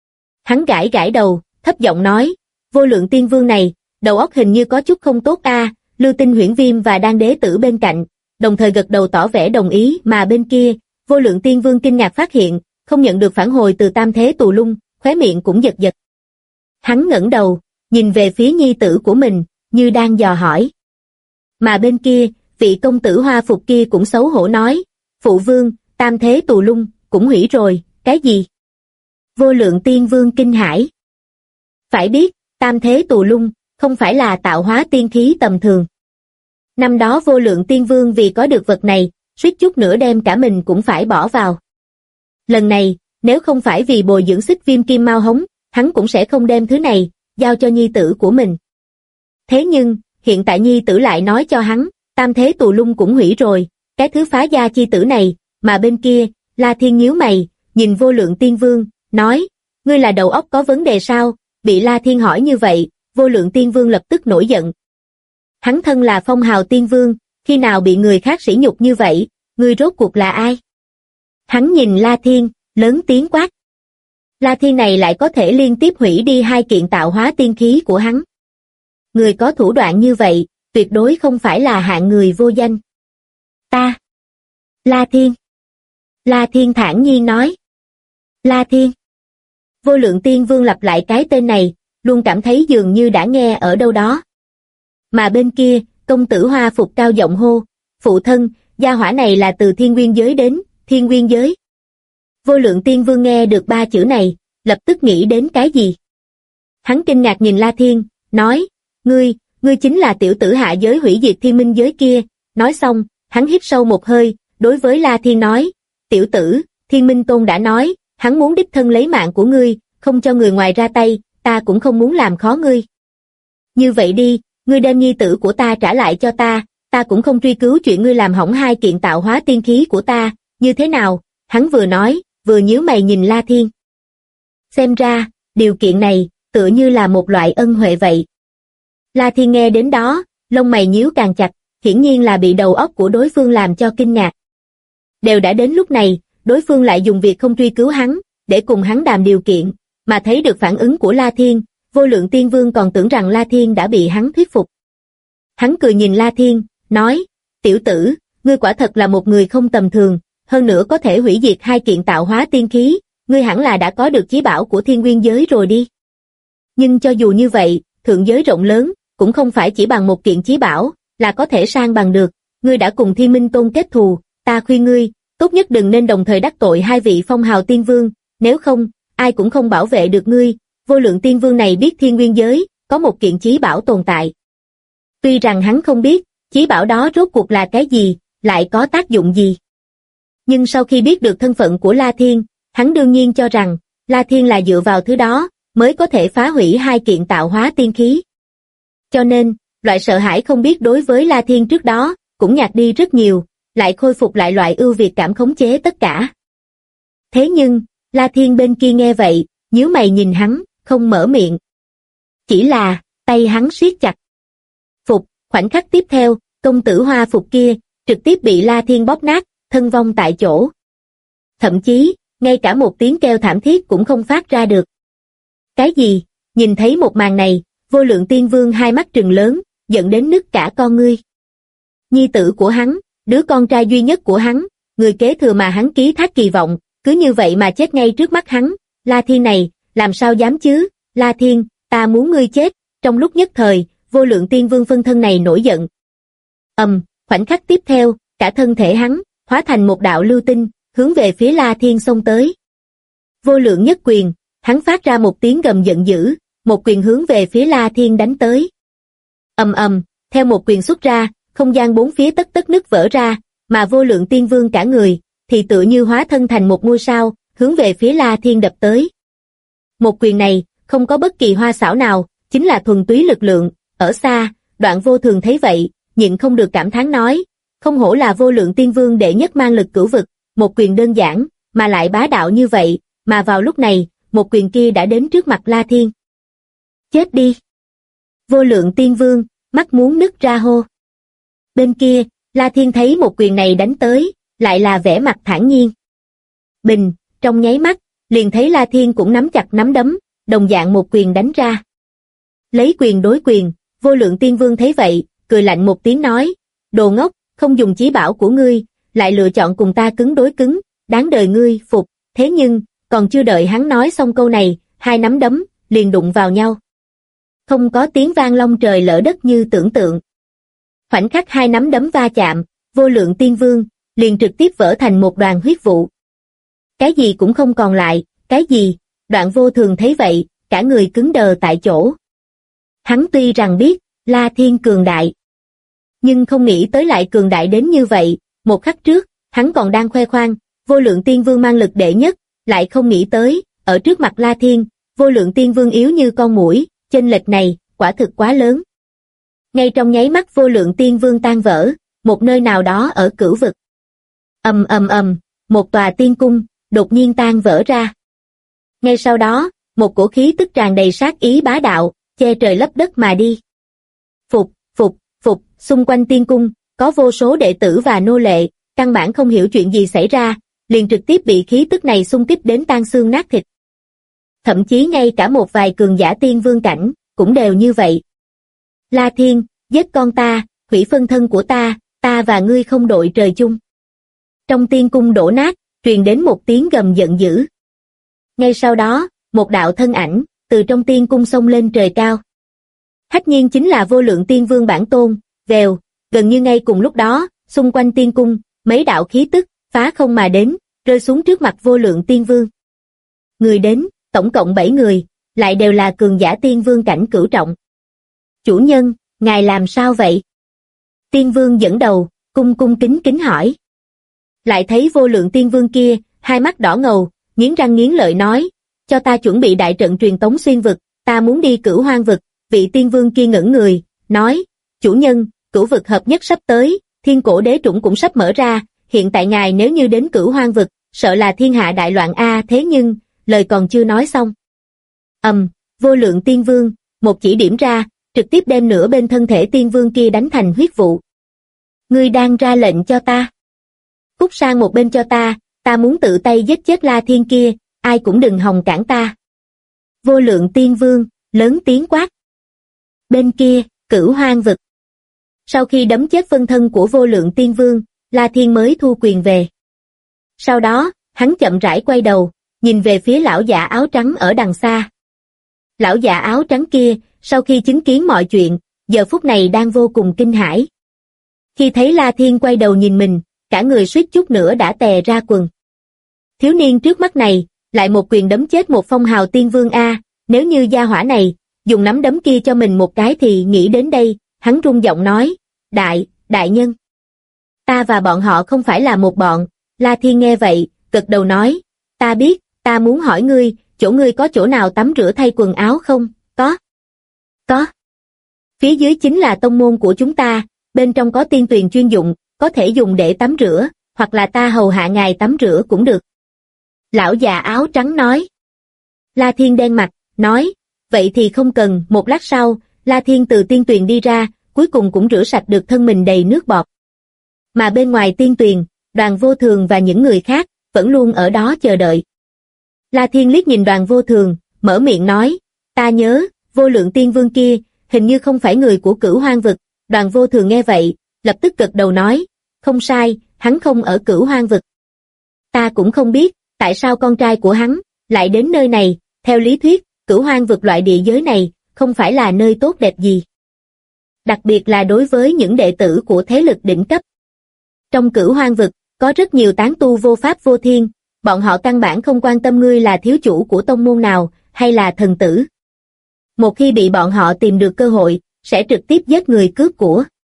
Hắn gãi gãi đầu, thấp giọng nói, Vô Lượng Tiên Vương này, đầu óc hình như có chút không tốt a. Lưu Tinh Huyễn Viêm và Đan Đế Tử bên cạnh, đồng thời gật đầu tỏ vẻ đồng ý, mà bên kia, Vô Lượng Tiên Vương kinh ngạc phát hiện, không nhận được phản hồi từ tam thế tù lung, khóe miệng cũng giật giật. Hắn ngẩng đầu, nhìn về phía nhi tử của mình, như đang dò hỏi. Mà bên kia, vị công tử Hoa Phục kia cũng xấu hổ nói, phụ vương, tam thế tù lung, cũng hủy rồi, cái gì? Vô Lượng Tiên Vương kinh hãi. Phải biết, tam thế tù lung, không phải là tạo hóa tiên khí tầm thường. Năm đó Vô Lượng Tiên Vương vì có được vật này, suýt chút nữa đem cả mình cũng phải bỏ vào. Lần này, nếu không phải vì bồi dưỡng Xích Viêm Kim Mao Hống, hắn cũng sẽ không đem thứ này, giao cho nhi tử của mình. Thế nhưng, hiện tại nhi tử lại nói cho hắn, tam thế tù lung cũng hủy rồi, cái thứ phá gia chi tử này, mà bên kia, La Thiên nhíu mày, nhìn Vô Lượng Tiên Vương, nói, ngươi là đầu óc có vấn đề sao? Bị La Thiên hỏi như vậy, Vô Lượng Tiên Vương lập tức nổi giận. Hắn thân là phong hào tiên vương, khi nào bị người khác sỉ nhục như vậy, ngươi rốt cuộc là ai? Hắn nhìn La Thiên, lớn tiếng quát. La Thiên này lại có thể liên tiếp hủy đi 2 kiện tạo hóa tiên khí của hắn. Người có thủ đoạn như vậy, tuyệt đối không phải là hạng người vô danh. Ta. La Thiên. La Thiên thản nhiên nói. La Thiên. Vô Lượng Tiên Vương lặp lại cái tên này, luôn cảm thấy dường như đã nghe ở đâu đó. Mà bên kia, công tử Hoa Phục cao giọng hô, phụ thân, gia hỏa này là từ Thiên Nguyên giới đến, Thiên Nguyên giới. Vô Lượng Tiên Vương nghe được 3 chữ này, lập tức nghĩ đến cái gì? Hắn kinh ngạc nhìn La Thiên, nói, ngươi chính là tiểu tử hạ giới hủy diệt Thiên Minh giới kia. Nói xong, hắn hít sâu một hơi, đối với La Thiên nói, tiểu tử, Thiên Minh Tôn đã nói, hắn muốn đích thân lấy mạng của ngươi, không cho người ngoài ra tay, ta cũng không muốn làm khó ngươi. Như vậy đi, ngươi đem nhi tử của ta trả lại cho ta cũng không truy cứu chuyện ngươi làm hỏng 2 kiện tạo hóa tiên khí của ta, như thế nào? Hắn vừa nói, vừa nhíu mày nhìn La Thiên. Xem ra, điều kiện này, tựa như là một loại ân huệ vậy. La Thiên nghe đến đó, lông mày nhíu càng chặt, hiển nhiên là bị đầu óc của đối phương làm cho kinh ngạc. Đều đã đến lúc này, đối phương lại dùng việc không truy cứu hắn, để cùng hắn đàm điều kiện, mà thấy được phản ứng của La Thiên, Vô Lượng Tiên Vương còn tưởng rằng La Thiên đã bị hắn thuyết phục. Hắn cười nhìn La Thiên, nói, tiểu tử, ngươi quả thật là một người không tầm thường, hơn nữa có thể hủy diệt 2 kiện tạo hóa tiên khí, ngươi hẳn là đã có được chí bảo của Thiên Nguyên giới rồi đi. Nhưng cho dù như vậy, thượng giới rộng lớn, cũng không phải chỉ bằng một kiện chí bảo, là có thể sang bằng được, ngươi đã cùng Thiên Minh Tôn kết thù, ta khuyên ngươi, tốt nhất đừng nên đồng thời đắc tội 2 vị phong hào tiên vương, nếu không, ai cũng không bảo vệ được ngươi, vô lượng tiên vương này biết thiên nguyên giới, có một kiện chí bảo tồn tại. Tuy rằng hắn không biết, chí bảo đó rốt cuộc là cái gì, lại có tác dụng gì. Nhưng sau khi biết được thân phận của La Thiên, hắn đương nhiên cho rằng, La Thiên là dựa vào thứ đó, mới có thể phá hủy hai kiện tạo hóa tiên khí. Cho nên, loại sợ hãi không biết đối với La Thiên trước đó, cũng nhạt đi rất nhiều, lại khôi phục lại loại ưu việt cảm khống chế tất cả. Thế nhưng, La Thiên bên kia nghe vậy, nhíu mày nhìn hắn, không mở miệng. Chỉ là, tay hắn siết chặt. Phục, khoảnh khắc tiếp theo, công tử hoa phục kia, trực tiếp bị La Thiên bóp nát, thân vong tại chỗ. Thậm chí, ngay cả một tiếng kêu thảm thiết cũng không phát ra được. Cái gì? Nhìn thấy một màn này, vô lượng tiên vương hai mắt trừng lớn, giận đến nứt cả con ngươi. Nhi tử của hắn, đứa con trai duy nhất của hắn, người kế thừa mà hắn ký thác kỳ vọng, cứ như vậy mà chết ngay trước mắt hắn. La Thiên này, làm sao dám chứ? La Thiên, ta muốn ngươi chết. Trong lúc nhất thời, vô lượng tiên vương phân thân này nổi giận. Khoảnh khắc tiếp theo, cả thân thể hắn, hóa thành một đạo lưu tinh, hướng về phía La Thiên xông tới. Vô lượng nhất quyền, hắn phát ra một tiếng gầm giận dữ, một quyền hướng về phía La Thiên đánh tới. Theo một quyền xuất ra, không gian bốn phía tất tất nứt vỡ ra, mà vô lượng tiên vương cả người, thì tựa như hóa thân thành một ngôi sao, hướng về phía La Thiên đập tới. Một quyền này, không có bất kỳ hoa xảo nào, chính là thuần túy lực lượng. Ở xa, Đoạn Vô Thường thấy vậy, nhịn không được cảm thán nói, không hổ là vô lượng tiên vương đệ nhất mang lực cửu vực, một quyền đơn giản, mà lại bá đạo như vậy, mà vào lúc này, một quyền kia đã đến trước mặt La Thiên. Chết đi! Vô lượng tiên vương, mắt muốn nứt ra hô. Bên kia, La Thiên thấy một quyền này đánh tới, lại là vẻ mặt thản nhiên. Bình, trong nháy mắt, liền thấy La Thiên cũng nắm chặt nắm đấm, đồng dạng một quyền đánh ra. Lấy quyền đối quyền, vô lượng tiên vương thấy vậy, cười lạnh một tiếng nói, đồ ngốc, không dùng chí bảo của ngươi, lại lựa chọn cùng ta cứng đối cứng, đáng đời ngươi, phục. Thế nhưng, còn chưa đợi hắn nói xong câu này, hai nắm đấm, liền đụng vào nhau. Không có tiếng vang long trời lỡ đất như tưởng tượng. Khoảnh khắc hai nắm đấm va chạm, vô lượng tiên vương, liền trực tiếp vỡ thành một đoàn huyết vụ. Cái gì cũng không còn lại, cái gì? Đoạn Vô Thường thấy vậy, cả người cứng đờ tại chỗ. Hắn tuy rằng biết, La Thiên cường đại, nhưng không nghĩ tới lại cường đại đến như vậy. Một khắc trước, hắn còn đang khoe khoang, vô lượng tiên vương mang lực đệ nhất, lại không nghĩ tới, ở trước mặt La Thiên, vô lượng tiên vương yếu như con muỗi, chênh lệch này, quả thực quá lớn. Ngay trong nháy mắt vô lượng tiên vương tan vỡ, một nơi nào đó ở cửu vực. Một tòa tiên cung, đột nhiên tan vỡ ra. Ngay sau đó, một cổ khí tức tràn đầy sát ý bá đạo, che trời lấp đất mà đi. Phục, xung quanh tiên cung, có vô số đệ tử và nô lệ, căn bản không hiểu chuyện gì xảy ra, liền trực tiếp bị khí tức này xung kích đến tan xương nát thịt. Thậm chí ngay cả một vài cường giả tiên vương cảnh, cũng đều như vậy. La Thiên, giết con ta, hủy phân thân của ta và ngươi không đội trời chung. Trong tiên cung đổ nát, truyền đến một tiếng gầm giận dữ. Ngay sau đó, một đạo thân ảnh, từ trong tiên cung xông lên trời cao. Hách nhiên chính là vô lượng tiên vương bản tôn, vèo, gần như ngay cùng lúc đó, xung quanh tiên cung, mấy đạo khí tức, phá không mà đến, rơi xuống trước mặt vô lượng tiên vương. Người đến, tổng cộng 7 người, lại đều là cường giả tiên vương cảnh cửu trọng. Chủ nhân, ngài làm sao vậy? Tiên vương dẫn đầu, cung kính kính hỏi. Lại thấy vô lượng tiên vương kia, hai mắt đỏ ngầu, nghiến răng nghiến lợi nói, cho ta chuẩn bị đại trận truyền tống xuyên vực, ta muốn đi Cửu Hoang vực. Vị tiên vương kia ngẩng người, nói, chủ nhân, cửu vực hợp nhất sắp tới, thiên cổ đế trũng cũng sắp mở ra, hiện tại ngài nếu như đến Cửu Hoang vực, sợ là thiên hạ đại loạn a. Thế nhưng, lời còn chưa nói xong. Vô lượng tiên vương, một chỉ điểm ra, trực tiếp đem nửa bên thân thể tiên vương kia đánh thành huyết vụ. Ngươi đang ra lệnh cho ta. Cút sang một bên cho ta muốn tự tay giết chết La Thiên kia, ai cũng đừng hòng cản ta. Vô lượng tiên vương, lớn tiếng quát. Bên kia, Cửu Hoang vực. Sau khi đấm chết phân thân của vô lượng tiên vương, La Thiên mới thu quyền về. Sau đó, hắn chậm rãi quay đầu, nhìn về phía lão già áo trắng ở đằng xa. Lão già áo trắng kia, sau khi chứng kiến mọi chuyện, giờ phút này đang vô cùng kinh hãi. Khi thấy La Thiên quay đầu nhìn mình, cả người suýt chút nữa đã tè ra quần. Thiếu niên trước mắt này, lại một quyền đấm chết một phong hào tiên vương a, nếu như gia hỏa này dùng nắm đấm kia cho mình một cái thì nghĩ đến đây, hắn rung giọng nói, đại nhân. Ta và bọn họ không phải là một bọn. La Thiên nghe vậy, gật đầu nói, ta biết, ta muốn hỏi ngươi, chỗ ngươi có chỗ nào tắm rửa thay quần áo không? Có. Phía dưới chính là tông môn của chúng ta, bên trong có tiên tuyền chuyên dụng, có thể dùng để tắm rửa, hoặc là ta hầu hạ ngài tắm rửa cũng được. Lão già áo trắng nói. La Thiên đen mặt, nói, vậy thì không cần. Một lát sau, La Thiên từ tiên tuyền đi ra, cuối cùng cũng rửa sạch được thân mình đầy nước bọt. Mà bên ngoài tiên tuyền, Đoàn Vô Thường và những người khác, vẫn luôn ở đó chờ đợi. La Thiên liếc nhìn Đoàn Vô Thường, mở miệng nói, ta nhớ, Vô Lượng Tiên Vương kia, hình như không phải người của Cửu Hoang vực. Đoàn Vô Thường nghe vậy, lập tức gật đầu nói, không sai, hắn không ở Cửu Hoang vực. Ta cũng không biết, tại sao con trai của hắn lại đến nơi này, theo lý thuyết, Cửu Hoang vực loại địa giới này, không phải là nơi tốt đẹp gì. Đặc biệt là đối với những đệ tử của thế lực đỉnh cấp. Trong Cửu Hoang vực, có rất nhiều tán tu vô pháp vô thiên, bọn họ căn bản không quan tâm ngươi là thiếu chủ của tông môn nào, hay là thần tử. Một khi bị bọn họ tìm được cơ hội, sẽ trực tiếp giết người cướp của.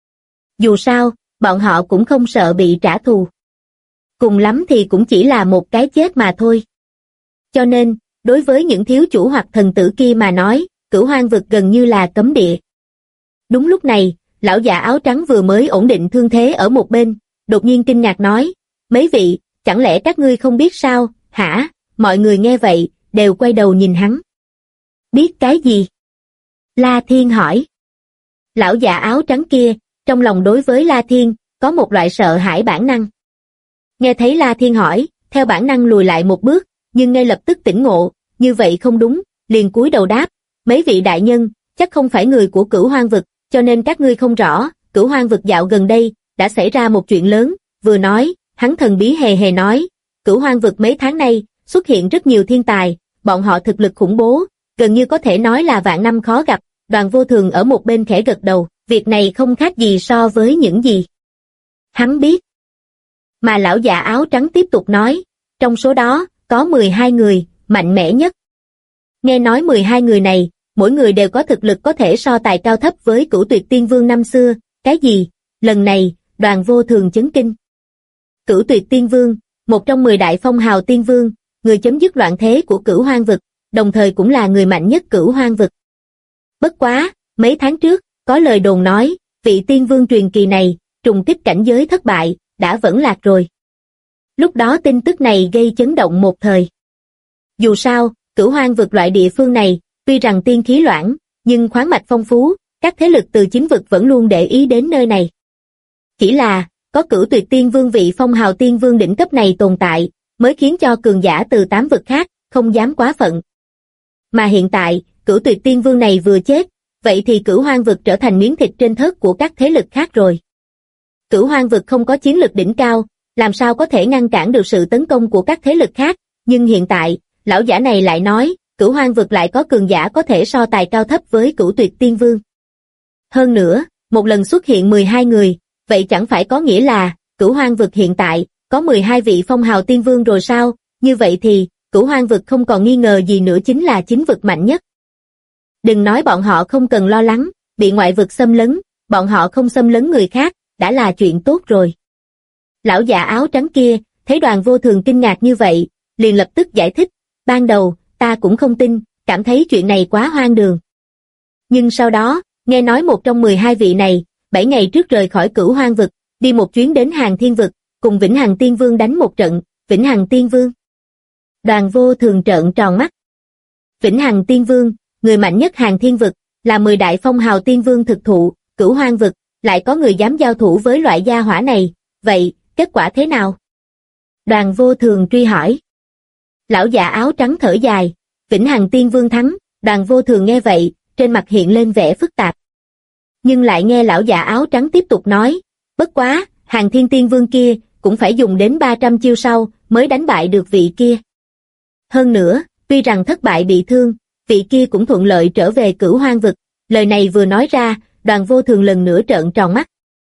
Dù sao, bọn họ cũng không sợ bị trả thù. Cùng lắm thì cũng chỉ là một cái chết mà thôi. Cho nên, đối với những thiếu chủ hoặc thần tử kia mà nói, Cửu Hoang vực gần như là cấm địa. Đúng lúc này, lão già áo trắng vừa mới ổn định thương thế ở một bên, đột nhiên kinh ngạc nói, mấy vị, chẳng lẽ các ngươi không biết sao, hả? Mọi người nghe vậy, đều quay đầu nhìn hắn. Biết cái gì? La Thiên hỏi. Lão già áo trắng kia, trong lòng đối với La Thiên, có một loại sợ hãi bản năng. Nghe thấy La Thiên hỏi, theo bản năng lùi lại một bước, nhưng ngay lập tức tỉnh ngộ, như vậy không đúng, liền cúi đầu đáp, mấy vị đại nhân, chắc không phải người của Cửu Hoang vực, cho nên các ngươi không rõ, Cửu Hoang vực dạo gần đây, đã xảy ra một chuyện lớn, vừa nói, hắn thần bí hề hề nói, Cửu Hoang vực mấy tháng nay, xuất hiện rất nhiều thiên tài, bọn họ thực lực khủng bố, gần như có thể nói là vạn năm khó gặp. Đoàn Vô Thường ở một bên khẽ gật đầu, việc này không khác gì so với những gì hắn biết. Mà lão già áo trắng tiếp tục nói, trong số đó, có 12 người, mạnh mẽ nhất. Nghe nói 12 người này, mỗi người đều có thực lực có thể so tài cao thấp với Cửu Tuyệt Tiên Vương năm xưa, cái gì? Lần này, Đoàn Vô Thường chấn kinh. Cửu Tuyệt Tiên Vương, một trong 10 đại phong hào tiên vương, người chấm dứt loạn thế của Cửu Hoang vực, đồng thời cũng là người mạnh nhất Cửu Hoang vực. Bất quá, mấy tháng trước, có lời đồn nói, vị tiên vương truyền kỳ này, trùng kích cảnh giới thất bại, đã vẫn lạc rồi. Lúc đó tin tức này gây chấn động một thời. Dù sao, Cửu Hoang vực loại địa phương này, tuy rằng tiên khí loãng, nhưng khoáng mạch phong phú, các thế lực từ chính vực vẫn luôn để ý đến nơi này. Chỉ là, có Cửu Tuyệt Tiên Vương vị phong hào tiên vương đỉnh cấp này tồn tại, mới khiến cho cường giả từ 8 vực khác, không dám quá phận. Mà hiện tại, Cửu Tuyệt Tiên Vương này vừa chết, vậy thì Cửu Hoang vực trở thành miếng thịt trên thớt của các thế lực khác rồi. Cửu Hoang vực không có chiến lực đỉnh cao, làm sao có thể ngăn cản được sự tấn công của các thế lực khác, nhưng hiện tại, lão giả này lại nói, Cửu Hoang vực lại có cường giả có thể so tài cao thấp với Cửu Tuyệt Tiên Vương. Hơn nữa, một lần xuất hiện 12 người, vậy chẳng phải có nghĩa là, Cửu Hoang vực hiện tại, có 12 vị phong hào tiên vương rồi sao, như vậy thì, Cửu Hoang vực không còn nghi ngờ gì nữa chính là chính vực mạnh nhất. Đừng nói bọn họ không cần lo lắng, bị ngoại vực xâm lấn, bọn họ không xâm lấn người khác, đã là chuyện tốt rồi. Lão già áo trắng kia, thấy Đoàn Vô Thường kinh ngạc như vậy, liền lập tức giải thích, ban đầu, ta cũng không tin, cảm thấy chuyện này quá hoang đường. Nhưng sau đó, nghe nói một trong 12 vị này, 7 ngày trước rời khỏi Cửu Hoang vực, đi một chuyến đến Hàn Thiên vực, cùng Vĩnh Hằng Tiên Vương đánh một trận, Vĩnh Hằng Tiên Vương. Đoàn Vô Thường trợn tròn mắt. Vĩnh Hằng Tiên Vương, người mạnh nhất Hàn Thiên vực, là 10 đại phong hào tiên vương thực thụ, Cửu Hoang vực, lại có người dám giao thủ với loại gia hỏa này, vậy, kết quả thế nào? Đoàn Vô Thường truy hỏi. Lão già áo trắng thở dài, Vĩnh Hằng Tiên Vương thắng, Đoàn Vô Thường nghe vậy, trên mặt hiện lên vẻ phức tạp. Nhưng lại nghe lão già áo trắng tiếp tục nói, bất quá, Hàn Thiên Tiên Vương kia, cũng phải dùng đến 300 chiêu sau, mới đánh bại được vị kia. Hơn nữa, tuy rằng thất bại bị thương, vị kia cũng thuận lợi trở về Cửu Hoang vực, lời này vừa nói ra, Đoàn Vô Thường lần nữa trợn tròn mắt.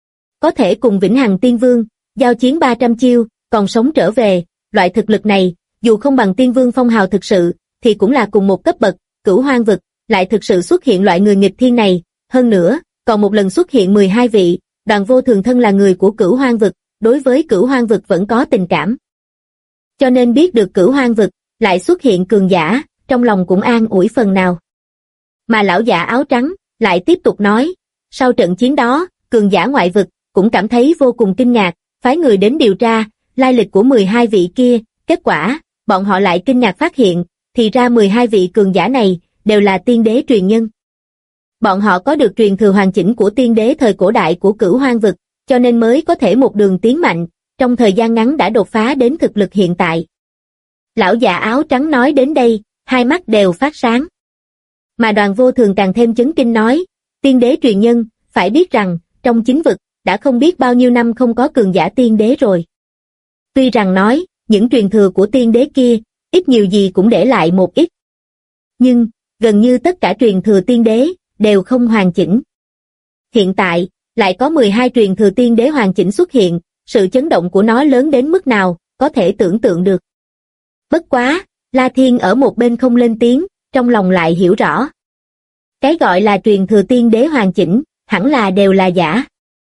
Có thể cùng Vĩnh Hằng Tiên Vương, giao chiến 300 chiêu, còn sống trở về, loại thực lực này, dù không bằng tiên vương phong hào thực sự, thì cũng là cùng một cấp bậc, Cửu Hoang vực, lại thực sự xuất hiện loại người nghịch thiên này, hơn nữa, còn một lần xuất hiện 12 vị, Đoàn Vô Thường thân là người của Cửu Hoang vực, đối với Cửu Hoang vực vẫn có tình cảm. Cho nên biết được Cửu Hoang vực, lại xuất hiện cường giả, trong lòng cũng an ủi phần nào. Mà lão giả áo trắng, lại tiếp tục nói, sau trận chiến đó, cường giả ngoại vực, cũng cảm thấy vô cùng kinh ngạc, phái người đến điều tra, lai lịch của 12 vị kia, kết quả, bọn họ lại kinh ngạc phát hiện, thì ra 12 vị cường giả này, đều là tiên đế truyền nhân. Bọn họ có được truyền thừa hoàn chỉnh của tiên đế thời cổ đại của Cửu Hoang vực, cho nên mới có thể một đường tiến mạnh, trong thời gian ngắn đã đột phá đến thực lực hiện tại. Lão già áo trắng nói đến đây, hai mắt đều phát sáng. Mà Đoàn Vô Thường càng thêm chấn kinh nói, tiên đế truyền nhân, phải biết rằng, trong chính vực, đã không biết bao nhiêu năm không có cường giả tiên đế rồi. Tuy rằng nói, những truyền thừa của tiên đế kia, ít nhiều gì cũng để lại một ít. Nhưng, gần như tất cả truyền thừa tiên đế, đều không hoàn chỉnh. Hiện tại, lại có 12 truyền thừa tiên đế hoàn chỉnh xuất hiện, sự chấn động của nó lớn đến mức nào, có thể tưởng tượng được. Bất quá, La Thiên ở một bên không lên tiếng, trong lòng lại hiểu rõ. Cái gọi là truyền thừa tiên đế hoàn chỉnh, hẳn là đều là giả.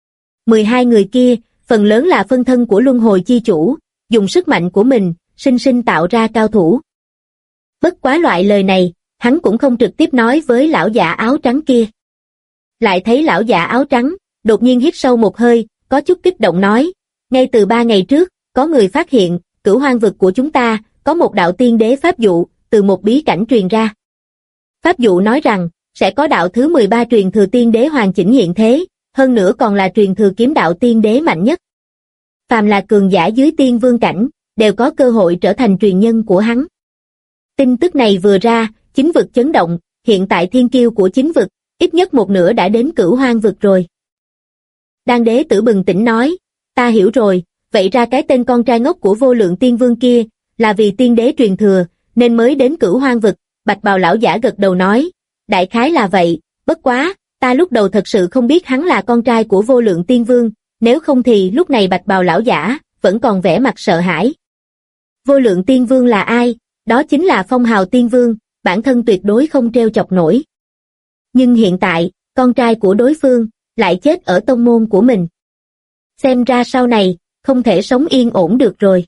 12 người kia, phần lớn là phân thân của luân hồi chi chủ, dùng sức mạnh của mình, sinh sinh tạo ra cao thủ. Bất quá loại lời này, hắn cũng không trực tiếp nói với lão già áo trắng kia. Lại thấy lão già áo trắng, đột nhiên hít sâu một hơi, có chút kích động nói, ngay từ 3 ngày trước, có người phát hiện, Cửu Hoang vực của chúng ta, có một đạo tiên đế pháp dụ, từ một bí cảnh truyền ra. Pháp dụ nói rằng, sẽ có đạo thứ 13 truyền thừa tiên đế hoàn chỉnh hiện thế, hơn nữa còn là truyền thừa kiếm đạo tiên đế mạnh nhất. Phàm là cường giả dưới tiên vương cảnh, đều có cơ hội trở thành truyền nhân của hắn. Tin tức này vừa ra, chính vực chấn động, hiện tại thiên kiêu của chính vực, ít nhất một nửa đã đến Cửu Hoang vực rồi. Đan đế tử bừng tỉnh nói, ta hiểu rồi, vậy ra cái tên con trai ngốc của vô lượng tiên vương kia, là vì tiên đế truyền thừa, nên mới đến Cửu Hoang vực. Bạch bào lão giả gật đầu nói, đại khái là vậy, bất quá, ta lúc đầu thật sự không biết hắn là con trai của vô lượng tiên vương, nếu không thì lúc này bạch bào lão giả, vẫn còn vẻ mặt sợ hãi. Vô lượng tiên vương là ai? Đó chính là phong hào tiên vương, bản thân tuyệt đối không trêu chọc nổi. Nhưng hiện tại, con trai của đối phương, lại chết ở tông môn của mình. Xem ra sau này, không thể sống yên ổn được rồi.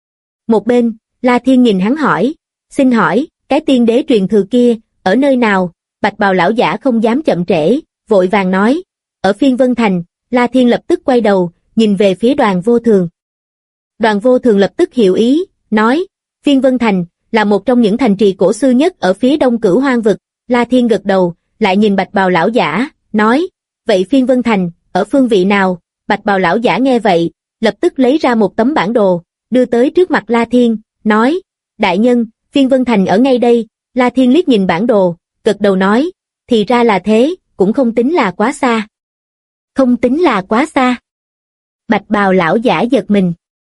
Một bên, La Thiên nhìn hắn hỏi, xin hỏi, cái tiên đế truyền thừa kia, ở nơi nào? Bạch bào lão giả không dám chậm trễ, vội vàng nói, ở Phiên Vân Thành. La Thiên lập tức quay đầu, nhìn về phía Đoàn Vô Thường. Đoàn Vô Thường lập tức hiểu ý, nói, Phiên Vân Thành, là một trong những thành trì cổ xưa nhất ở phía đông Cửu Hoang vực. La Thiên gật đầu, lại nhìn bạch bào lão giả, nói, vậy Phiên Vân Thành, ở phương vị nào? Bạch bào lão giả nghe vậy, lập tức lấy ra một tấm bản đồ, đưa tới trước mặt La Thiên, nói, đại nhân, Phiên Vân Thành ở ngay đây. La Thiên liếc nhìn bản đồ, gật đầu nói, thì ra là thế, cũng không tính là quá xa. Không tính là quá xa. Bạch bào lão giả giật mình.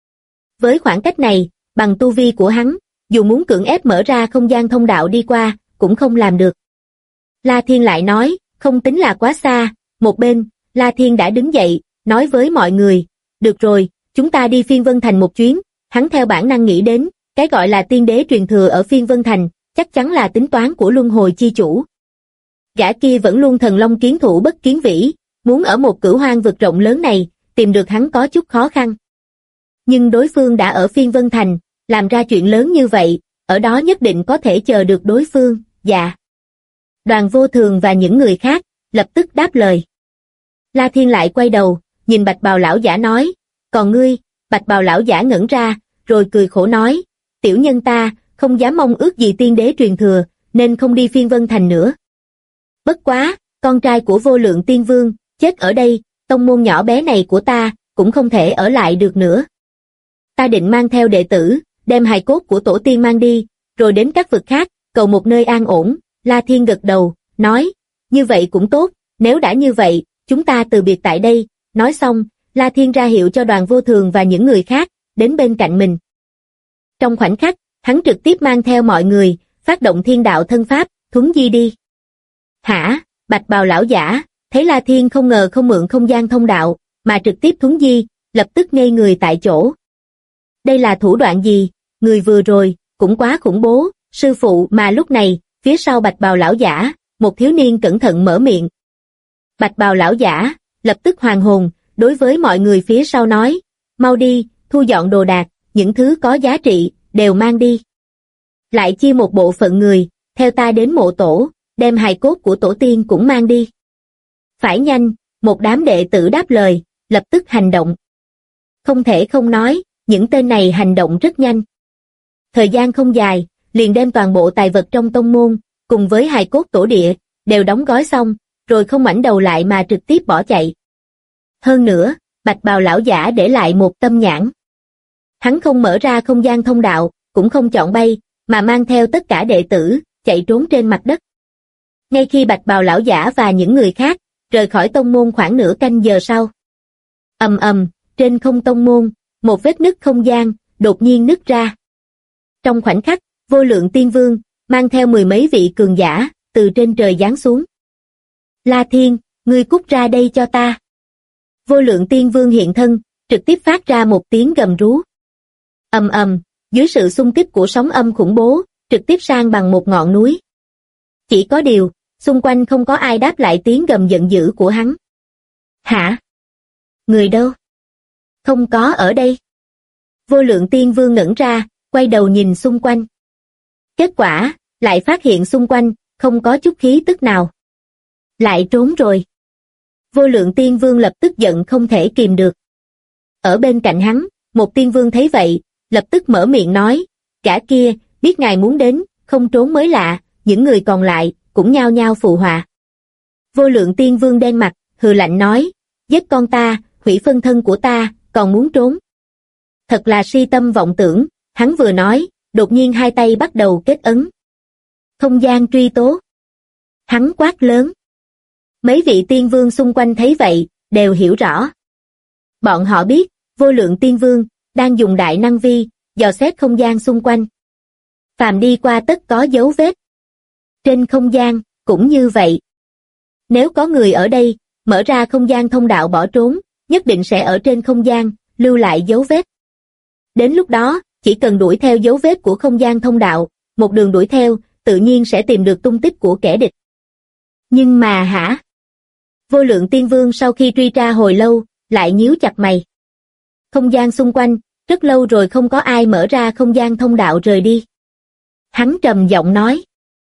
Với khoảng cách này, bằng tu vi của hắn, dù muốn cưỡng ép mở ra không gian thông đạo đi qua, cũng không làm được. La Thiên lại nói, không tính là quá xa. Một bên, La Thiên đã đứng dậy, nói với mọi người, được rồi, chúng ta đi Phiên Vân Thành một chuyến. Hắn theo bản năng nghĩ đến, cái gọi là tiên đế truyền thừa ở Phiên Vân Thành, chắc chắn là tính toán của luân hồi chi chủ. Gã kia vẫn luôn thần long kiến thủ bất kiến vĩ, muốn ở một Cửu Hoang vực rộng lớn này, tìm được hắn có chút khó khăn. Nhưng đối phương đã ở Phiên Vân Thành, làm ra chuyện lớn như vậy, ở đó nhất định có thể chờ được đối phương, dạ. Đoàn Vô Thường và những người khác, lập tức đáp lời. La Thiên lại quay đầu, nhìn bạch bào lão giả nói, còn ngươi? Bạch bào lão giả ngẩn ra, rồi cười khổ nói, tiểu nhân ta, không dám mong ước gì tiên đế truyền thừa, nên không đi Phiên Vân Thành nữa. Bất quá, con trai của vô lượng tiên vương, chết ở đây, tông môn nhỏ bé này của ta, cũng không thể ở lại được nữa. Ta định mang theo đệ tử, đem hài cốt của tổ tiên mang đi, rồi đến các vực khác, cầu một nơi an ổn. La Thiên gật đầu, nói, như vậy cũng tốt, nếu đã như vậy, chúng ta từ biệt tại đây. Nói xong, La Thiên ra hiệu cho Đoàn Vô Thường và những người khác, đến bên cạnh mình. Trong khoảnh khắc, hắn trực tiếp mang theo mọi người, phát động thiên đạo thân pháp, thuấn di đi. Hả? Bạch bào lão giả, thấy La Thiên không ngờ không mượn không gian thông đạo, mà trực tiếp thuấn di, lập tức ngây người tại chỗ. Đây là thủ đoạn gì? người vừa rồi, cũng quá khủng bố, sư phụ. Mà lúc này, phía sau bạch bào lão giả, một thiếu niên cẩn thận mở miệng. Bạch bào lão giả, lập tức hoàn hồn, đối với mọi người phía sau nói, mau đi, thu dọn đồ đạc, những thứ có giá trị, đều mang đi. Lại chia một bộ phận người, theo ta đến mộ tổ, đem hài cốt của tổ tiên cũng mang đi. Phải nhanh, một đám đệ tử đáp lời, lập tức hành động. Không thể không nói, những tên này hành động rất nhanh. Thời gian không dài, liền đem toàn bộ tài vật trong tông môn, cùng với hài cốt tổ địa, đều đóng gói xong, rồi không ngoảnh đầu lại mà trực tiếp bỏ chạy. Hơn nữa, bạch bào lão giả để lại một tâm nhãn. Hắn không mở ra không gian thông đạo, cũng không chọn bay, mà mang theo tất cả đệ tử, chạy trốn trên mặt đất. Ngay khi bạch bào lão giả và những người khác, rời khỏi tông môn khoảng nửa canh giờ sau. Ầm ầm, trên không tông môn, một vết nứt không gian, đột nhiên nứt ra. Trong khoảnh khắc, Vô Lượng Tiên Vương, mang theo mười mấy vị cường giả, từ trên trời giáng xuống. La Thiên, ngươi cút ra đây cho ta. Vô Lượng Tiên Vương hiện thân, trực tiếp phát ra một tiếng gầm rú. Ầm ầm, dưới sự xung kích của sóng âm khủng bố, trực tiếp sang bằng một ngọn núi. Chỉ có điều, xung quanh không có ai đáp lại tiếng gầm giận dữ của hắn. Hả? Người đâu? Không có ở đây. Vô Lượng Tiên Vương ngẩn ra, quay đầu nhìn xung quanh. Kết quả, lại phát hiện xung quanh, không có chút khí tức nào. Lại trốn rồi. Vô Lượng Tiên Vương lập tức giận không thể kìm được. Ở bên cạnh hắn, một tiên vương thấy vậy, lập tức mở miệng nói, cả kia, biết ngài muốn đến, không trốn mới lạ, những người còn lại, cũng nhao nhao phụ họa. Vô Lượng Tiên Vương đen mặt, hừ lạnh nói, giết con ta, hủy phân thân của ta, còn muốn trốn. Thật là si tâm vọng tưởng, hắn vừa nói, đột nhiên hai tay bắt đầu kết ấn. Không gian truy tố. Hắn quát lớn. Mấy vị tiên vương xung quanh thấy vậy, đều hiểu rõ. Bọn họ biết, Vô Lượng Tiên Vương, đang dùng đại năng vi, dò xét không gian xung quanh. Phàm đi qua tất có dấu vết. Trên không gian, cũng như vậy. Nếu có người ở đây, mở ra không gian thông đạo bỏ trốn, nhất định sẽ ở trên không gian, lưu lại dấu vết. Đến lúc đó, chỉ cần đuổi theo dấu vết của không gian thông đạo, một đường đuổi theo, tự nhiên sẽ tìm được tung tích của kẻ địch. Nhưng mà hả? Vô Lượng Tiên Vương sau khi truy tra hồi lâu, lại nhíu chặt mày. Không gian xung quanh, rất lâu rồi không có ai mở ra không gian thông đạo rời đi. Hắn trầm giọng nói.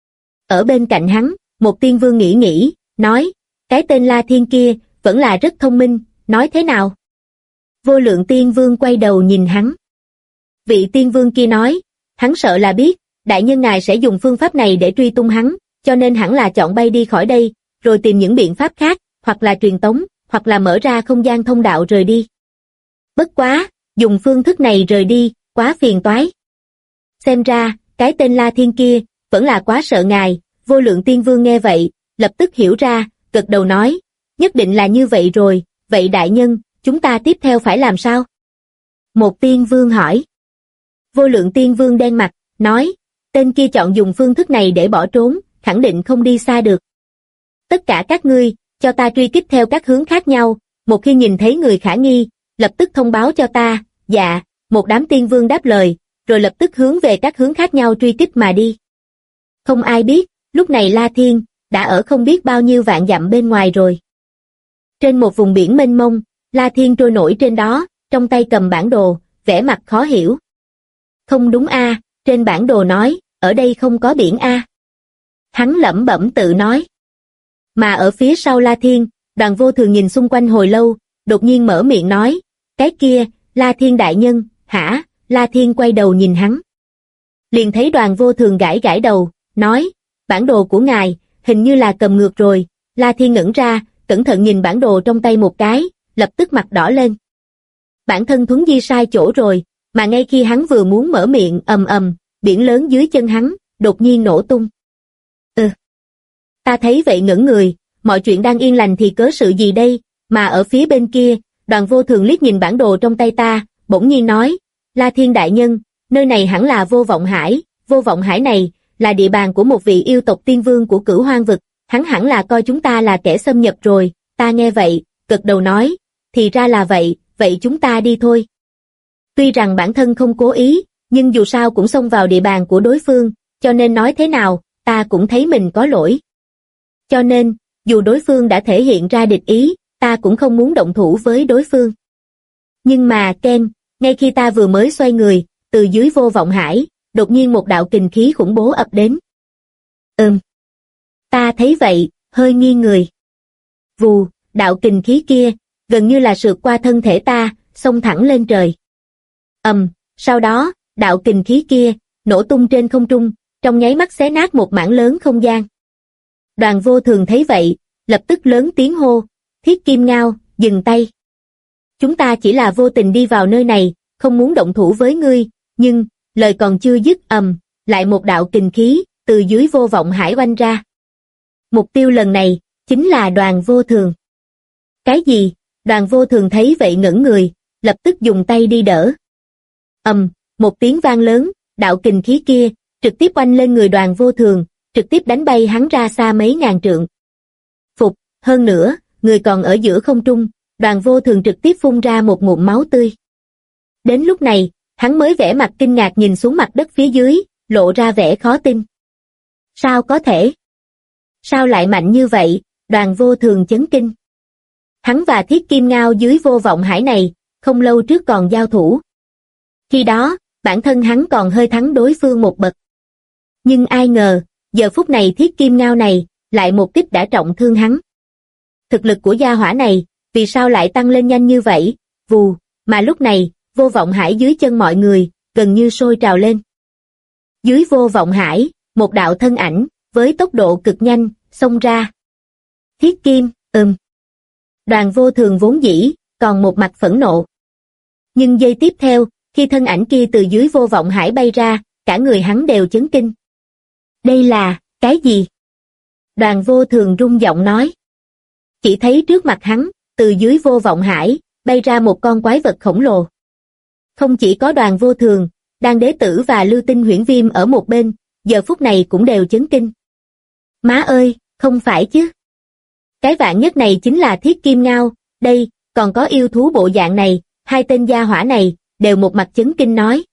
Ở bên cạnh hắn, một tiên vương nghĩ, nói, cái tên La Thiên kia, vẫn là rất thông minh, nói thế nào? Vô Lượng Tiên Vương quay đầu nhìn hắn. Vị tiên vương kia nói, hắn sợ là biết, đại nhân ngài sẽ dùng phương pháp này để truy tung hắn, cho nên hẳn là chọn bay đi khỏi đây, rồi tìm những biện pháp khác, hoặc là truyền tống, hoặc là mở ra không gian thông đạo rời đi. Bất quá, dùng phương thức này rời đi, quá phiền toái. Xem ra, cái tên La Thiên kia, vẫn là quá sợ ngài. Vô Lượng Tiên Vương nghe vậy, lập tức hiểu ra, gật đầu nói, nhất định là như vậy rồi, vậy đại nhân, chúng ta tiếp theo phải làm sao? Một tiên vương hỏi. Vô Lượng Tiên Vương đen mặt, nói, tên kia chọn dùng phương thức này để bỏ trốn, khẳng định không đi xa được. Tất cả các ngươi, cho ta truy kích theo các hướng khác nhau, một khi nhìn thấy người khả nghi, lập tức thông báo cho ta. Dạ, một đám tiên vương đáp lời, rồi lập tức hướng về các hướng khác nhau truy kích mà đi. Không ai biết, lúc này La Thiên, đã ở không biết bao nhiêu vạn dặm bên ngoài rồi. Trên một vùng biển mênh mông, La Thiên trôi nổi trên đó, trong tay cầm bản đồ, vẻ mặt khó hiểu. Không đúng a, trên bản đồ nói, ở đây không có biển a. Hắn lẩm bẩm tự nói. Mà ở phía sau La Thiên, Đoàn Vô Thường nhìn xung quanh hồi lâu, đột nhiên mở miệng nói, cái kia, La Thiên đại nhân, hả? La Thiên quay đầu nhìn hắn. Liền thấy Đoàn Vô Thường gãi gãi đầu, nói, bản đồ của ngài, hình như là cầm ngược rồi. La Thiên ngẩn ra, cẩn thận nhìn bản đồ trong tay một cái, lập tức mặt đỏ lên. Bản thân Thuấn Di sai chỗ rồi, mà ngay khi hắn vừa muốn mở miệng, ầm ầm, biển lớn dưới chân hắn, đột nhiên nổ tung. Ta thấy vậy ngẩn người, mọi chuyện đang yên lành thì cớ sự gì đây, mà ở phía bên kia, Đoàn Vô Thường liếc nhìn bản đồ trong tay ta, bỗng nhiên nói, La Thiên đại nhân, nơi này hẳn là Vô Vọng Hải, Vô Vọng Hải này, là địa bàn của một vị yêu tộc tiên vương của Cửu Hoang vực, hắn hẳn là coi chúng ta là kẻ xâm nhập rồi. Ta nghe vậy, gật đầu nói, thì ra là vậy, vậy chúng ta đi thôi. Tuy rằng bản thân không cố ý, nhưng dù sao cũng xông vào địa bàn của đối phương, cho nên nói thế nào, ta cũng thấy mình có lỗi. Cho nên, dù đối phương đã thể hiện ra địch ý, ta cũng không muốn động thủ với đối phương. Nhưng mà, Ken, ngay khi ta vừa mới xoay người, từ dưới Vô Vọng Hải, đột nhiên một đạo kình khí khủng bố ập đến. Ta thấy vậy, hơi nghiêng người. Vù, đạo kình khí kia, gần như là sượt qua thân thể ta, xông thẳng lên trời. Sau đó, đạo kình khí kia, nổ tung trên không trung, trong nháy mắt xé nát một mảng lớn không gian. Đoàn Vô Thường thấy vậy, lập tức lớn tiếng hô, Thiết Kim Ngao, dừng tay. Chúng ta chỉ là vô tình đi vào nơi này, không muốn động thủ với ngươi, nhưng, lời còn chưa dứt lại một đạo kình khí, từ dưới Vô Vọng Hải oanh ra. Mục tiêu lần này, chính là Đoàn Vô Thường. Cái gì? Đoàn Vô Thường thấy vậy ngẩn người, lập tức dùng tay đi đỡ. Một tiếng vang lớn, đạo kình khí kia, trực tiếp oanh lên người Đoàn Vô Thường, trực tiếp đánh bay hắn ra xa mấy ngàn trượng. Phục, hơn nữa, người còn ở giữa không trung, Đoàn Vô Thường trực tiếp phun ra một ngụm máu tươi. Đến lúc này, hắn mới vẻ mặt kinh ngạc nhìn xuống mặt đất phía dưới, lộ ra vẻ khó tin. Sao có thể? Sao lại mạnh như vậy? Đoàn Vô Thường chấn kinh. Hắn và Thiết Kim Ngao dưới Vô Vọng Hải này, không lâu trước còn giao thủ. Khi đó, bản thân hắn còn hơi thắng đối phương một bậc. Nhưng ai ngờ, giờ phút này Thiết Kim Ngao này, lại một kích đã trọng thương hắn. Thực lực của gia hỏa này, vì sao lại tăng lên nhanh như vậy? Vù, mà lúc này, Vô Vọng Hải dưới chân mọi người, gần như sôi trào lên. Dưới Vô Vọng Hải, một đạo thân ảnh, với tốc độ cực nhanh, xông ra. Thiết Kim, Đoàn Vô Thường vốn dĩ, còn một mặt phẫn nộ. Nhưng giây tiếp theo, khi thân ảnh kia từ dưới Vô Vọng Hải bay ra, cả người hắn đều chấn kinh. Đây là, cái gì? Đoàn Vô Thường rung giọng nói. Chỉ thấy trước mặt hắn, từ dưới Vô Vọng Hải, bay ra một con quái vật khổng lồ. Không chỉ có Đoàn Vô Thường, Đan Đế Tử và Lưu Tinh Huyễn Viêm ở một bên, giờ phút này cũng đều chấn kinh. Má ơi, không phải chứ? Cái vạn nhất này chính là Thiết Kim Ngao, đây, còn có yêu thú bộ dạng này, hai tên gia hỏa này, đều một mặt chấn kinh nói.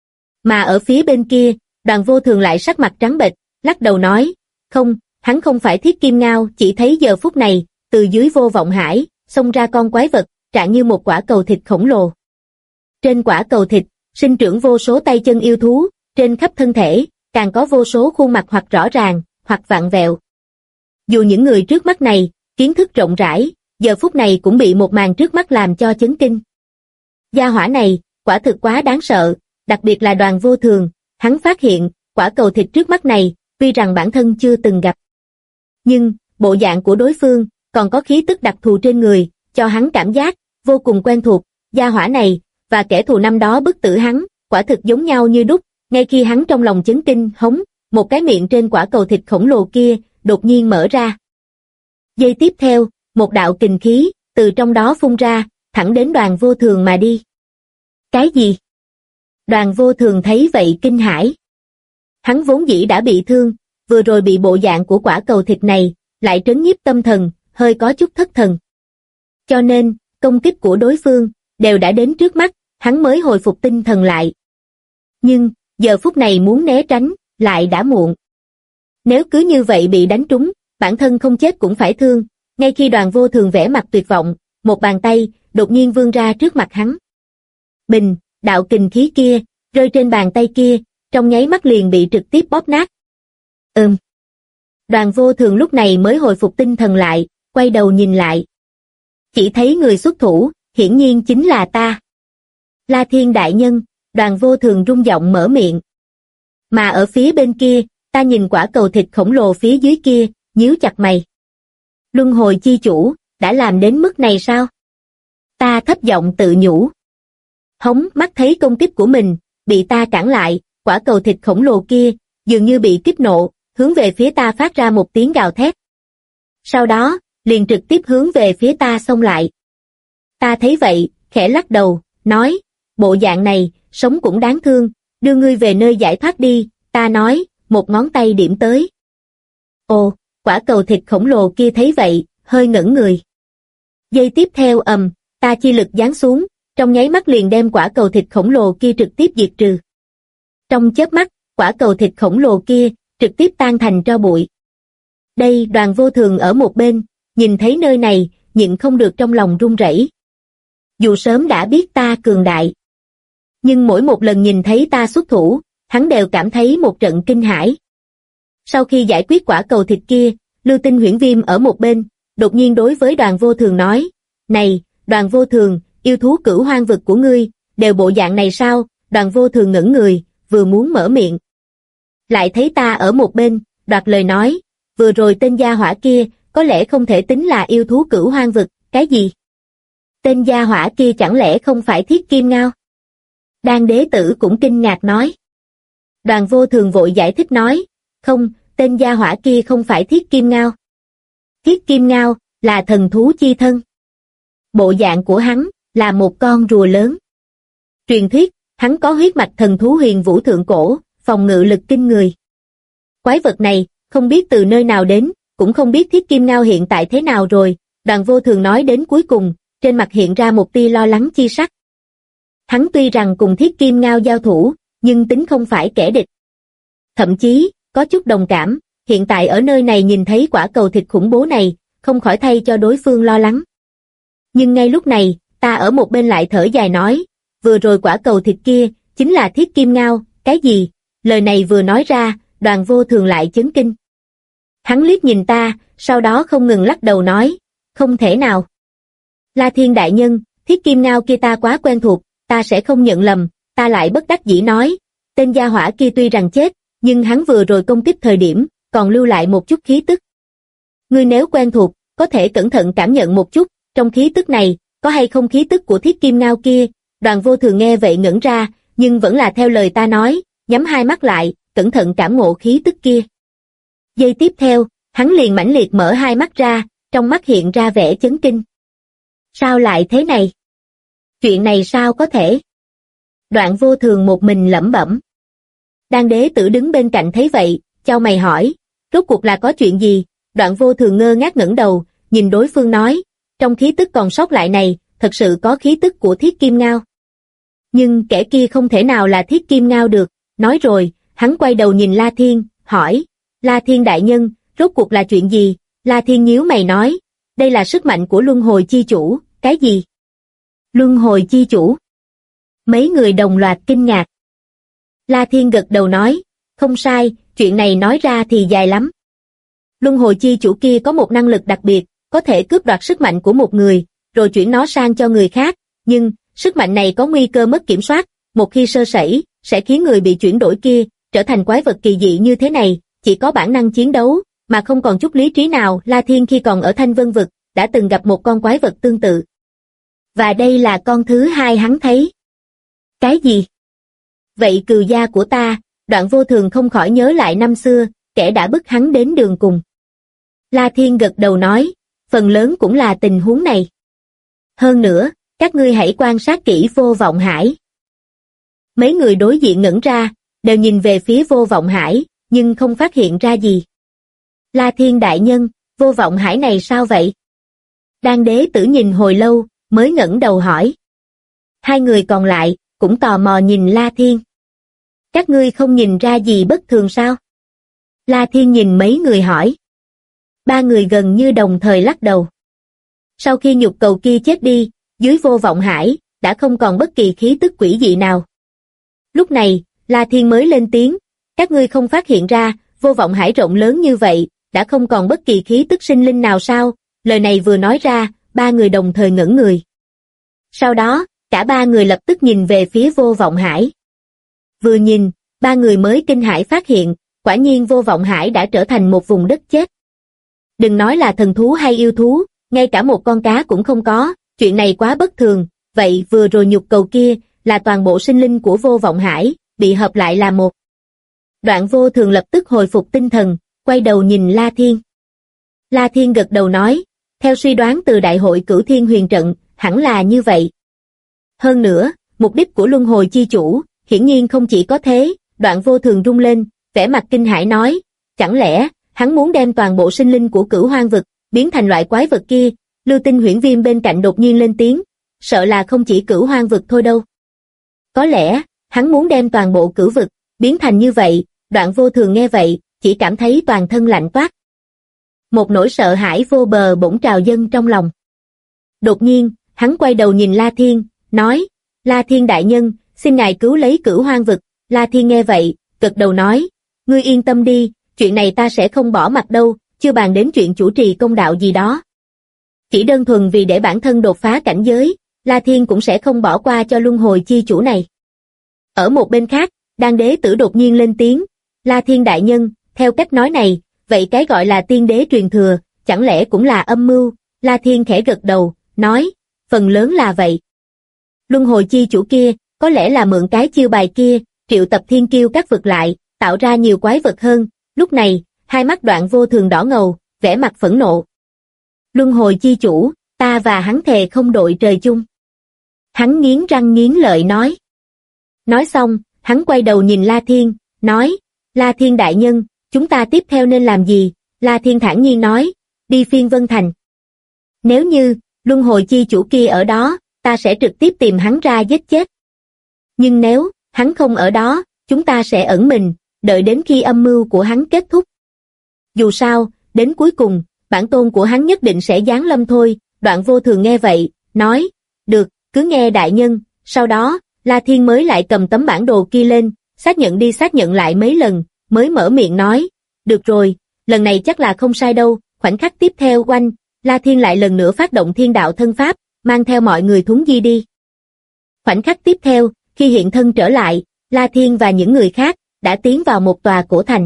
Mà ở phía bên kia, Đoàn Vô Thường lại sắc mặt trắng bệch, lắc đầu nói, không, hắn không phải Thiết Kim Ngao, chỉ thấy giờ phút này, từ dưới Vô Vọng Hải, xông ra con quái vật, trạng như một quả cầu thịt khổng lồ. Trên quả cầu thịt, sinh trưởng vô số tay chân yêu thú, trên khắp thân thể, càng có vô số khuôn mặt hoặc rõ ràng, hoặc vặn vẹo. Dù những người trước mắt này, kiến thức rộng rãi, giờ phút này cũng bị một màn trước mắt làm cho chấn kinh. Gia hỏa này, quả thực quá đáng sợ, đặc biệt là Đoàn Vô Thường, hắn phát hiện, quả cầu thịt trước mắt này, tuy rằng bản thân chưa từng gặp. Nhưng, bộ dạng của đối phương, còn có khí tức đặc thù trên người, cho hắn cảm giác, vô cùng quen thuộc, gia hỏa này, và kẻ thù năm đó bức tử hắn, quả thực giống nhau như đúc, ngay khi hắn trong lòng chấn kinh, hống, một cái miệng trên quả cầu thịt khổng lồ kia, đột nhiên mở ra. Giây tiếp theo, một đạo kình khí, từ trong đó phun ra, thẳng đến Đoàn Vô Thường mà đi. Cái gì? Đoàn Vô Thường thấy vậy kinh hãi. Hắn vốn dĩ đã bị thương, vừa rồi bị bộ dạng của quả cầu thịt này, lại trấn nhiếp tâm thần, hơi có chút thất thần. Cho nên, công kích của đối phương, đều đã đến trước mắt, hắn mới hồi phục tinh thần lại. Nhưng, giờ phút này muốn né tránh, lại đã muộn. Nếu cứ như vậy bị đánh trúng, bản thân không chết cũng phải thương, ngay khi Đoàn Vô Thường vẻ mặt tuyệt vọng, một bàn tay, đột nhiên vươn ra trước mặt hắn. Bình, đạo kình khí kia, rơi trên bàn tay kia, trong nháy mắt liền bị trực tiếp bóp nát. Đoàn Vô Thường lúc này mới hồi phục tinh thần lại, quay đầu nhìn lại. Chỉ thấy người xuất thủ, hiển nhiên chính là ta. La Thiên đại nhân, Đoàn Vô Thường rung giọng mở miệng. Mà ở phía bên kia, ta nhìn quả cầu thịt khổng lồ phía dưới kia, nhíu chặt mày. Luân hồi chi chủ, đã làm đến mức này sao? Ta thấp giọng tự nhủ. Hống mắt thấy công kích của mình, bị ta cản lại, quả cầu thịt khổng lồ kia, dường như bị kích nộ, hướng về phía ta phát ra một tiếng gào thét. Sau đó, liền trực tiếp hướng về phía ta xông lại. Ta thấy vậy, khẽ lắc đầu, nói, bộ dạng này, sống cũng đáng thương, đưa ngươi về nơi giải thoát đi, ta nói, một ngón tay điểm tới. Ồ, quả cầu thịt khổng lồ kia thấy vậy, hơi ngẩn người. Giây tiếp theo ta chi lực giáng xuống, trong nháy mắt liền đem quả cầu thịt khổng lồ kia trực tiếp diệt trừ. Trong chớp mắt, quả cầu thịt khổng lồ kia trực tiếp tan thành tro bụi. Đây, Đoàn Vô Thường ở một bên, nhìn thấy nơi này, nhịn không được trong lòng run rẩy. Dù sớm đã biết ta cường đại, nhưng mỗi một lần nhìn thấy ta xuất thủ, hắn đều cảm thấy một trận kinh hãi. Sau khi giải quyết quả cầu thịt kia, Lưu Tinh Huyễn Viêm ở một bên, đột nhiên đối với Đoàn Vô Thường nói, này, Đoàn Vô Thường, yêu thú cửu hoang vực của ngươi, đều bộ dạng này sao? Đoàn Vô Thường ngẩn người, vừa muốn mở miệng. Lại thấy ta ở một bên, đoạt lời nói, vừa rồi tên gia hỏa kia, có lẽ không thể tính là yêu thú cửu hoang vực, cái gì? Tên gia hỏa kia chẳng lẽ không phải Thiết Kim Ngao? Đan đế tử cũng kinh ngạc nói. Đoàn Vô Thường vội giải thích nói, không, tên gia hỏa kia không phải Thiết Kim Ngao. Thiết Kim Ngao là thần thú chi thân. Bộ dạng của hắn là một con rùa lớn. Truyền thuyết, hắn có huyết mạch thần thú huyền vũ thượng cổ, phòng ngự lực kinh người. Quái vật này, không biết từ nơi nào đến, cũng không biết Thiết Kim Ngao hiện tại thế nào rồi. Đoàn Vô Thường nói đến cuối cùng, trên mặt hiện ra một tia lo lắng chi sắc. Hắn tuy rằng cùng Thiết Kim Ngao giao thủ, nhưng tính không phải kẻ địch. Thậm chí, có chút đồng cảm, hiện tại ở nơi này nhìn thấy quả cầu thịt khủng bố này, không khỏi thay cho đối phương lo lắng. Nhưng ngay lúc này, ta ở một bên lại thở dài nói, vừa rồi quả cầu thịt kia, chính là Thiết Kim Ngao, cái gì? Lời này vừa nói ra, Đoàn Vô Thường lại chấn kinh. Hắn liếc nhìn ta, sau đó không ngừng lắc đầu nói, không thể nào. La Thiên đại nhân, Thiết Kim Ngao kia ta quá quen thuộc, ta sẽ không nhận lầm, ta lại bất đắc dĩ nói, tên gia hỏa kia tuy rằng chết, nhưng hắn vừa rồi công kích thời điểm, còn lưu lại một chút khí tức. Ngươi nếu quen thuộc, có thể cẩn thận cảm nhận một chút, trong khí tức này, có hay không khí tức của Thiết Kim Ngao kia? Đoàn Vô Thường nghe vậy ngẩn ra, nhưng vẫn là theo lời ta nói, nhắm hai mắt lại, cẩn thận cảm ngộ khí tức kia. Giây tiếp theo, hắn liền mãnh liệt mở hai mắt ra, trong mắt hiện ra vẻ chấn kinh. Sao lại thế này? Chuyện này sao có thể? Đoạn Vô Thường một mình lẩm bẩm. Đan đế tử đứng bên cạnh thấy vậy, chau mày hỏi, rốt cuộc là có chuyện gì? Đoạn Vô Thường ngơ ngác ngẩng đầu, nhìn đối phương nói, trong khí tức còn sót lại này, thật sự có khí tức của Thiết Kim Ngao. Nhưng kẻ kia không thể nào là Thiết Kim Ngao được, nói rồi, hắn quay đầu nhìn La Thiên, hỏi, La Thiên đại nhân, rốt cuộc là chuyện gì? La Thiên nhíu mày nói, đây là sức mạnh của Luân Hồi Chi Chủ, cái gì? Luân Hồi Chi Chủ? Mấy người đồng loạt kinh ngạc. La Thiên gật đầu nói, không sai, chuyện này nói ra thì dài lắm. Luân Hồi Chi Chủ kia có một năng lực đặc biệt, có thể cướp đoạt sức mạnh của một người, rồi chuyển nó sang cho người khác, nhưng, sức mạnh này có nguy cơ mất kiểm soát, một khi sơ sẩy, sẽ khiến người bị chuyển đổi kia, trở thành quái vật kỳ dị như thế này, chỉ có bản năng chiến đấu, mà không còn chút lý trí nào. La Thiên khi còn ở Thanh Vân Vực, đã từng gặp một con quái vật tương tự. Và đây là con thứ hai hắn thấy. Cái gì? Vậy cừu gia của ta, Đoạn Vô Thường không khỏi nhớ lại năm xưa, kẻ đã bức hắn đến đường cùng. La Thiên gật đầu nói, phần lớn cũng là tình huống này. Hơn nữa, các ngươi hãy quan sát kỹ Vô Vọng Hải. Mấy người đối diện ngẩn ra, đều nhìn về phía Vô Vọng Hải, nhưng không phát hiện ra gì. La Thiên đại nhân, Vô Vọng Hải này sao vậy? Đan đế tử nhìn hồi lâu, mới ngẩng đầu hỏi. Hai người còn lại, cũng tò mò nhìn La Thiên. Các ngươi không nhìn ra gì bất thường sao? La Thiên nhìn mấy người hỏi. Ba người gần như đồng thời lắc đầu. Sau khi nhục cầu kia chết đi, dưới Vô Vọng Hải, đã không còn bất kỳ khí tức quỷ dị nào. Lúc này, La Thiên mới lên tiếng, các ngươi không phát hiện ra, Vô Vọng Hải rộng lớn như vậy, đã không còn bất kỳ khí tức sinh linh nào sao? Lời này vừa nói ra, ba người đồng thời ngẩn người. Sau đó, cả ba người lập tức nhìn về phía Vô Vọng Hải. Vừa nhìn, ba người mới kinh hãi phát hiện, quả nhiên Vô Vọng Hải đã trở thành một vùng đất chết. Đừng nói là thần thú hay yêu thú, ngay cả một con cá cũng không có, chuyện này quá bất thường. Vậy vừa rồi nhục cầu kia, là toàn bộ sinh linh của Vô Vọng Hải, bị hợp lại là một. Đoạn Vô Thường lập tức hồi phục tinh thần, quay đầu nhìn La Thiên. La Thiên gật đầu nói, theo suy đoán từ Đại hội Cửu Thiên Huyền Trận, hẳn là như vậy. Hơn nữa, mục đích của Luân Hồi Chi Chủ, hiển nhiên không chỉ có thế. Đoạn Vô Thường rung lên, vẻ mặt kinh hãi nói, chẳng lẽ, hắn muốn đem toàn bộ sinh linh của Cửu Hoang Vực, biến thành loại quái vật kia? Lưu Tinh Huyễn Viêm bên cạnh đột nhiên lên tiếng, sợ là không chỉ Cửu Hoang Vực thôi đâu. Có lẽ, hắn muốn đem toàn bộ Cửu Vực, biến thành như vậy. Đoạn Vô Thường nghe vậy, chỉ cảm thấy toàn thân lạnh toát. Một nỗi sợ hãi vô bờ bỗng trào dâng trong lòng. Đột nhiên, hắn quay đầu nhìn La Thiên, nói, La Thiên đại nhân, xin ngài cứu lấy Cửu Hoang vực. La Thiên nghe vậy, gật đầu nói, ngươi yên tâm đi, chuyện này ta sẽ không bỏ mặc đâu, chưa bàn đến chuyện chủ trì công đạo gì đó. Chỉ đơn thuần vì để bản thân đột phá cảnh giới, La Thiên cũng sẽ không bỏ qua cho luân hồi chi chủ này. Ở một bên khác, Đan Đế Tử đột nhiên lên tiếng, La Thiên đại nhân, theo cách nói này, vậy cái gọi là tiên đế truyền thừa, chẳng lẽ cũng là âm mưu? La Thiên khẽ gật đầu, nói, phần lớn là vậy. Luân hồi chi chủ kia, có lẽ là mượn cái chiêu bài kia, triệu tập thiên kiêu các vực lại, tạo ra nhiều quái vật hơn. Lúc này, hai mắt Đoạn Vô Thường đỏ ngầu, vẻ mặt phẫn nộ. Luân hồi chi chủ, ta và hắn thề không đội trời chung. Hắn nghiến răng nghiến lợi nói. Nói xong, hắn quay đầu nhìn La Thiên, nói, La Thiên đại nhân, chúng ta tiếp theo nên làm gì? La Thiên thản nhiên nói, đi Phiên Vân Thành. Nếu như, luân hồi chi chủ kia ở đó, ta sẽ trực tiếp tìm hắn ra giết chết. Nhưng nếu, hắn không ở đó, chúng ta sẽ ẩn mình, đợi đến khi âm mưu của hắn kết thúc. Dù sao, đến cuối cùng, bản tôn của hắn nhất định sẽ giáng lâm thôi. Đoạn Vô Thường nghe vậy, nói, được, cứ nghe đại nhân. Sau đó, La Thiên mới lại cầm tấm bản đồ kia lên, xác nhận đi xác nhận lại mấy lần, mới mở miệng nói, được rồi, lần này chắc là không sai đâu. Khoảnh khắc tiếp theo oanh, La Thiên lại lần nữa phát động thiên đạo thân pháp, mang theo mọi người thuấn di đi. Khoảnh khắc tiếp theo, khi hiện thân trở lại, La Thiên và những người khác đã tiến vào một tòa cổ thành.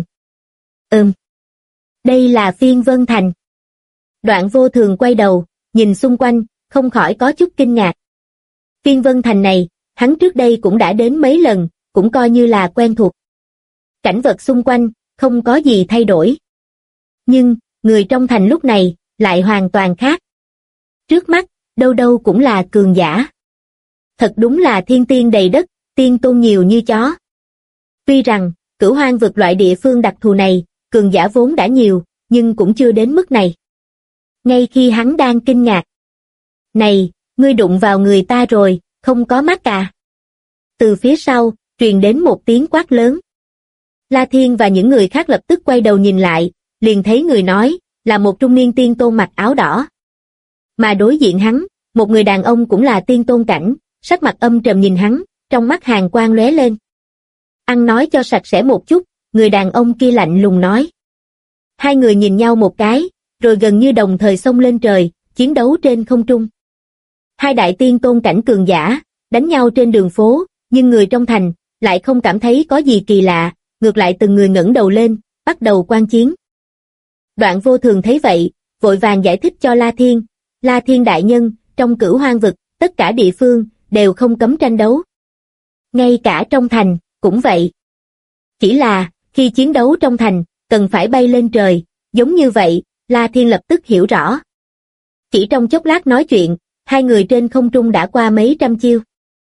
Đây là Phiên Vân Thành. Đoạn Vô Thường quay đầu, nhìn xung quanh, không khỏi có chút kinh ngạc. Phiên Vân Thành này, hắn trước đây cũng đã đến mấy lần, cũng coi như là quen thuộc. Cảnh vật xung quanh, không có gì thay đổi. Nhưng, người trong thành lúc này, lại hoàn toàn khác. Trước mắt, đâu đâu cũng là cường giả. Thật đúng là thiên tiên đầy đất, tiên tôn nhiều như chó. Tuy rằng, Cửu Hoang vực loại địa phương đặc thù này, cường giả vốn đã nhiều, nhưng cũng chưa đến mức này. Ngay khi hắn đang kinh ngạc. Này, ngươi đụng vào người ta rồi, không có mắt à? Từ phía sau, truyền đến một tiếng quát lớn. La Thiên và những người khác lập tức quay đầu nhìn lại, liền thấy người nói, là một trung niên tiên tôn mặc áo đỏ. Mà đối diện hắn, một người đàn ông cũng là tiên tôn cảnh, sắc mặt âm trầm nhìn hắn, trong mắt hàn quang lóe lên. Ăn nói cho sạch sẽ một chút, người đàn ông kia lạnh lùng nói. Hai người nhìn nhau một cái, rồi gần như đồng thời xông lên trời, chiến đấu trên không trung. Hai đại tiên tôn cảnh cường giả, đánh nhau trên đường phố, nhưng người trong thành, lại không cảm thấy có gì kỳ lạ, ngược lại từng người ngẩng đầu lên, bắt đầu quan chiến. Đoạn Vô Thường thấy vậy, vội vàng giải thích cho La Thiên. La Thiên đại nhân, trong Cửu Hoang vực, tất cả địa phương, đều không cấm tranh đấu. Ngay cả trong thành, cũng vậy. Chỉ là, khi chiến đấu trong thành, cần phải bay lên trời, giống như vậy, La Thiên lập tức hiểu rõ. Chỉ trong chốc lát nói chuyện, hai người trên không trung đã qua mấy trăm chiêu.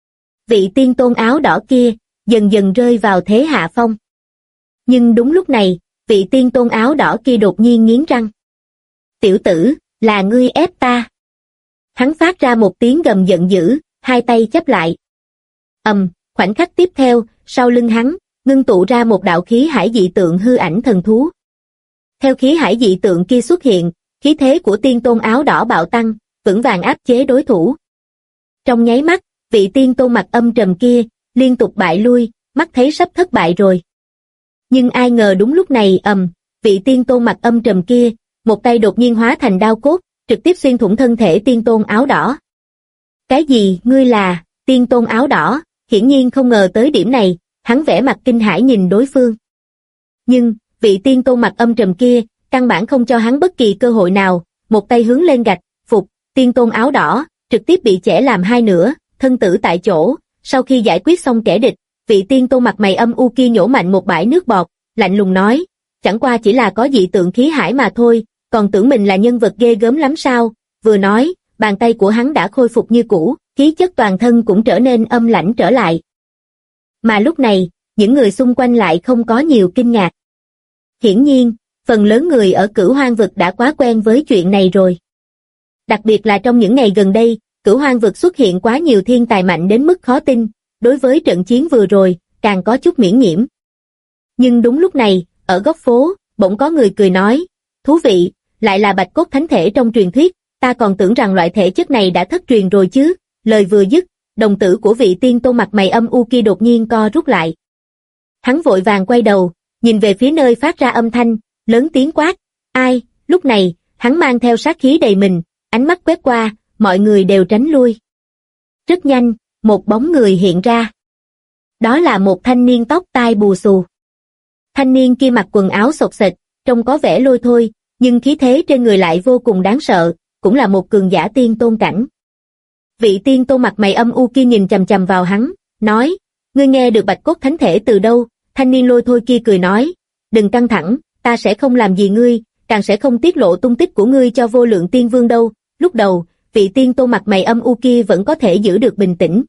Vị tiên tôn áo đỏ kia, dần dần rơi vào thế hạ phong. Nhưng đúng lúc này, vị tiên tôn áo đỏ kia đột nhiên nghiến răng. Tiểu tử, là ngươi ép ta. Hắn phát ra một tiếng gầm giận dữ, hai tay chắp lại. Khoảnh khắc tiếp theo, sau lưng hắn, ngưng tụ ra một đạo khí hải dị tượng hư ảnh thần thú. Theo khí hải dị tượng kia xuất hiện, khí thế của tiên tôn áo đỏ bạo tăng, vững vàng áp chế đối thủ. Trong nháy mắt, vị tiên tôn mặt âm trầm kia, liên tục bại lui, mắt thấy sắp thất bại rồi. Nhưng ai ngờ đúng lúc này vị tiên tôn mặt âm trầm kia, một tay đột nhiên hóa thành đao cốt, trực tiếp xuyên thủng thân thể tiên tôn áo đỏ. Cái gì, ngươi là, tiên tôn áo đỏ, hiển nhiên không ngờ tới điểm này, hắn vẻ mặt kinh hãi nhìn đối phương. Nhưng, vị tiên tôn mặt âm trầm kia, căn bản không cho hắn bất kỳ cơ hội nào, một tay hướng lên gạch, phục, tiên tôn áo đỏ, trực tiếp bị chẻ làm hai nửa, thân tử tại chỗ. Sau khi giải quyết xong kẻ địch, vị tiên tôn mặt mày âm u kia nhổ mạnh một bãi nước bọt, lạnh lùng nói, chẳng qua chỉ là có dị tượng khí hải mà thôi, còn tưởng mình là nhân vật ghê gớm lắm sao? Vừa nói, bàn tay của hắn đã khôi phục như cũ, khí chất toàn thân cũng trở nên âm lãnh trở lại. Mà lúc này, những người xung quanh lại không có nhiều kinh ngạc. Hiển nhiên, phần lớn người ở Cửu Hoang vực đã quá quen với chuyện này rồi. Đặc biệt là trong những ngày gần đây, Cửu Hoang vực xuất hiện quá nhiều thiên tài mạnh đến mức khó tin, đối với trận chiến vừa rồi, càng có chút miễn nhiễm. Nhưng đúng lúc này, ở góc phố, bỗng có người cười nói, thú vị, lại là bạch cốt thánh thể trong truyền thuyết, ta còn tưởng rằng loại thể chất này đã thất truyền rồi chứ. Lời vừa dứt, đồng tử của vị tiên tôn mặt mày âm u kia đột nhiên co rút lại. Hắn vội vàng quay đầu, nhìn về phía nơi phát ra âm thanh, lớn tiếng quát, ai? Lúc này, hắn mang theo sát khí đầy mình, ánh mắt quét qua, mọi người đều tránh lui. Rất nhanh, một bóng người hiện ra. Đó là một thanh niên tóc tai bù xù. Thanh niên kia mặc quần áo xộc xệch, trông có vẻ lôi thôi, nhưng khí thế trên người lại vô cùng đáng sợ, cũng là một cường giả tiên tôn cảnh. Vị tiên tôn mặt mày âm u kia nhìn chằm chằm vào hắn, nói, ngươi nghe được bạch cốt thánh thể từ đâu? Thanh niên lôi thôi kia cười nói, đừng căng thẳng, ta sẽ không làm gì ngươi, càng sẽ không tiết lộ tung tích của ngươi cho vô lượng tiên vương đâu. Lúc đầu, vị tiên tôn mặt mày âm u kia vẫn có thể giữ được bình tĩnh.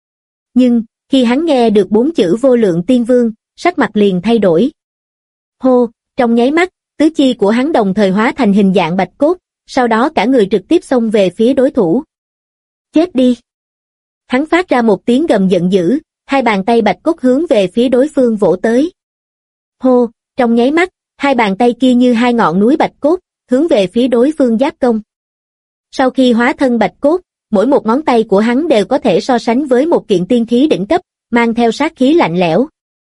Nhưng, khi hắn nghe được 4 chữ vô lượng tiên vương, sắc mặt liền thay đổi. Hô, trong nháy mắt, tứ chi của hắn đồng thời hóa thành hình dạng bạch cốt, sau đó cả người trực tiếp xông về phía đối thủ. Chết đi! Hắn phát ra một tiếng gầm giận dữ, hai bàn tay bạch cốt hướng về phía đối phương vỗ tới. Hô, trong nháy mắt, hai bàn tay kia như hai ngọn núi bạch cốt, hướng về phía đối phương giáp công. Sau khi hóa thân bạch cốt, mỗi một ngón tay của hắn đều có thể so sánh với một kiện tiên khí đỉnh cấp, mang theo sát khí lạnh lẽo.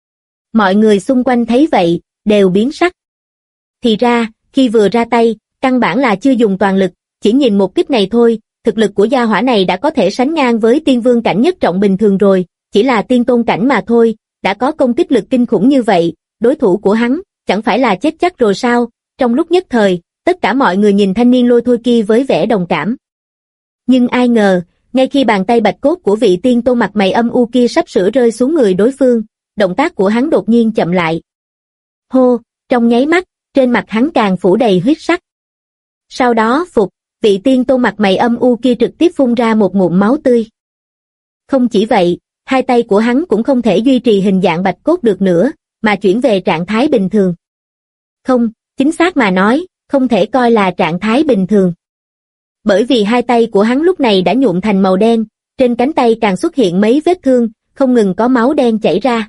Mọi người xung quanh thấy vậy, đều biến sắc. Thì ra, khi vừa ra tay, căn bản là chưa dùng toàn lực, chỉ nhìn một kích này thôi, thực lực của gia hỏa này đã có thể sánh ngang với tiên vương cảnh nhất trọng bình thường rồi, chỉ là tiên tôn cảnh mà thôi, đã có công kích lực kinh khủng như vậy, đối thủ của hắn, chẳng phải là chết chắc rồi sao? Trong lúc nhất thời, tất cả mọi người nhìn thanh niên lôi thôi kia với vẻ đồng cảm. Nhưng ai ngờ, ngay khi bàn tay bạch cốt của vị tiên tôn mặt mày âm u kia sắp sửa rơi xuống người đối phương, động tác của hắn đột nhiên chậm lại. Hô, trong nháy mắt, trên mặt hắn càng phủ đầy huyết sắc. Sau đó vị tiên tôn mặt mày âm u kia trực tiếp phun ra một ngụm máu tươi. Không chỉ vậy, hai tay của hắn cũng không thể duy trì hình dạng bạch cốt được nữa, mà chuyển về trạng thái bình thường. Không, chính xác mà nói, không thể coi là trạng thái bình thường. Bởi vì hai tay của hắn lúc này đã nhuộm thành màu đen, trên cánh tay càng xuất hiện mấy vết thương, không ngừng có máu đen chảy ra.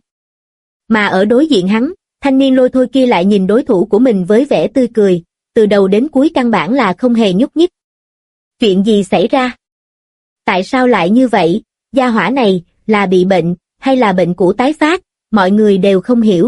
Mà ở đối diện hắn, thanh niên lôi thôi kia lại nhìn đối thủ của mình với vẻ tươi cười, từ đầu đến cuối căn bản là không hề nhúc nhích. Chuyện gì xảy ra? Tại sao lại như vậy? Gia hỏa này, là bị bệnh, hay là bệnh cũ tái phát, mọi người đều không hiểu.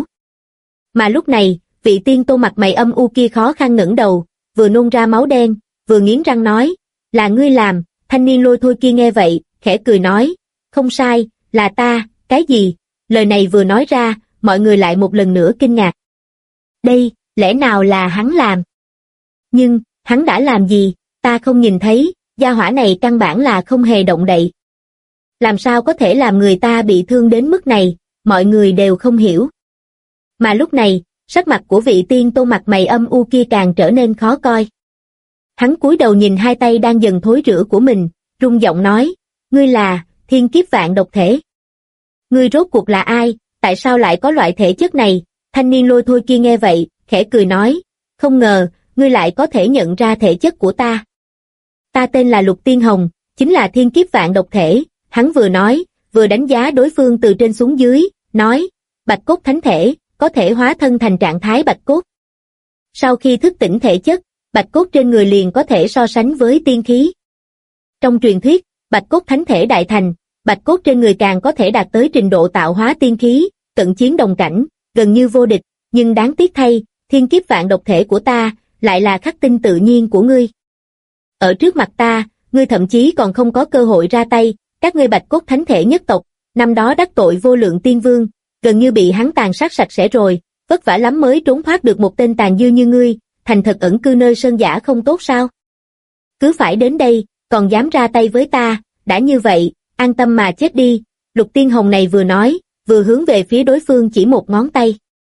Mà lúc này, vị tiên tôn mặt mày âm u kia khó khăn ngẩng đầu, vừa nôn ra máu đen, vừa nghiến răng nói, là ngươi làm. Thanh niên lôi thôi kia nghe vậy, khẽ cười nói, không sai, là ta. Cái gì? Lời này vừa nói ra, mọi người lại một lần nữa kinh ngạc. Đây, lẽ nào là hắn làm? Nhưng, hắn đã làm gì? Ta không nhìn thấy, gia hỏa này căn bản là không hề động đậy. Làm sao có thể làm người ta bị thương đến mức này, mọi người đều không hiểu. Mà lúc này, sắc mặt của vị tiên tôn mặt mày âm u kia càng trở nên khó coi. Hắn cúi đầu nhìn hai tay đang dần thối rữa của mình, rung giọng nói, ngươi là thiên kiếp vạn độc thể. Ngươi rốt cuộc là ai, tại sao lại có loại thể chất này? Thanh niên lôi thôi kia nghe vậy, khẽ cười nói, không ngờ, ngươi lại có thể nhận ra thể chất của ta. Ta tên là Lục Tiên Hồng, chính là thiên kiếp vạn độc thể. Hắn vừa nói, vừa đánh giá đối phương từ trên xuống dưới, nói, bạch cốt thánh thể, có thể hóa thân thành trạng thái bạch cốt. Sau khi thức tỉnh thể chất, bạch cốt trên người liền có thể so sánh với tiên khí. Trong truyền thuyết, bạch cốt thánh thể đại thành, bạch cốt trên người càng có thể đạt tới trình độ tạo hóa tiên khí, cận chiến đồng cảnh, gần như vô địch, nhưng đáng tiếc thay, thiên kiếp vạn độc thể của ta, lại là khắc tinh tự nhiên của ngươi. Ở trước mặt ta, ngươi thậm chí còn không có cơ hội ra tay, các ngươi bạch cốt thánh thể nhất tộc, năm đó đắc tội vô lượng tiên vương, gần như bị hắn tàn sát sạch sẽ rồi, vất vả lắm mới trốn thoát được một tên tàn dư như ngươi, thành thật ẩn cư nơi sơn giả không tốt sao? Cứ phải đến đây, còn dám ra tay với ta, đã như vậy, an tâm mà chết đi. Lục Tiên Hồng này vừa nói, vừa hướng về phía đối phương chỉ một ngón tay.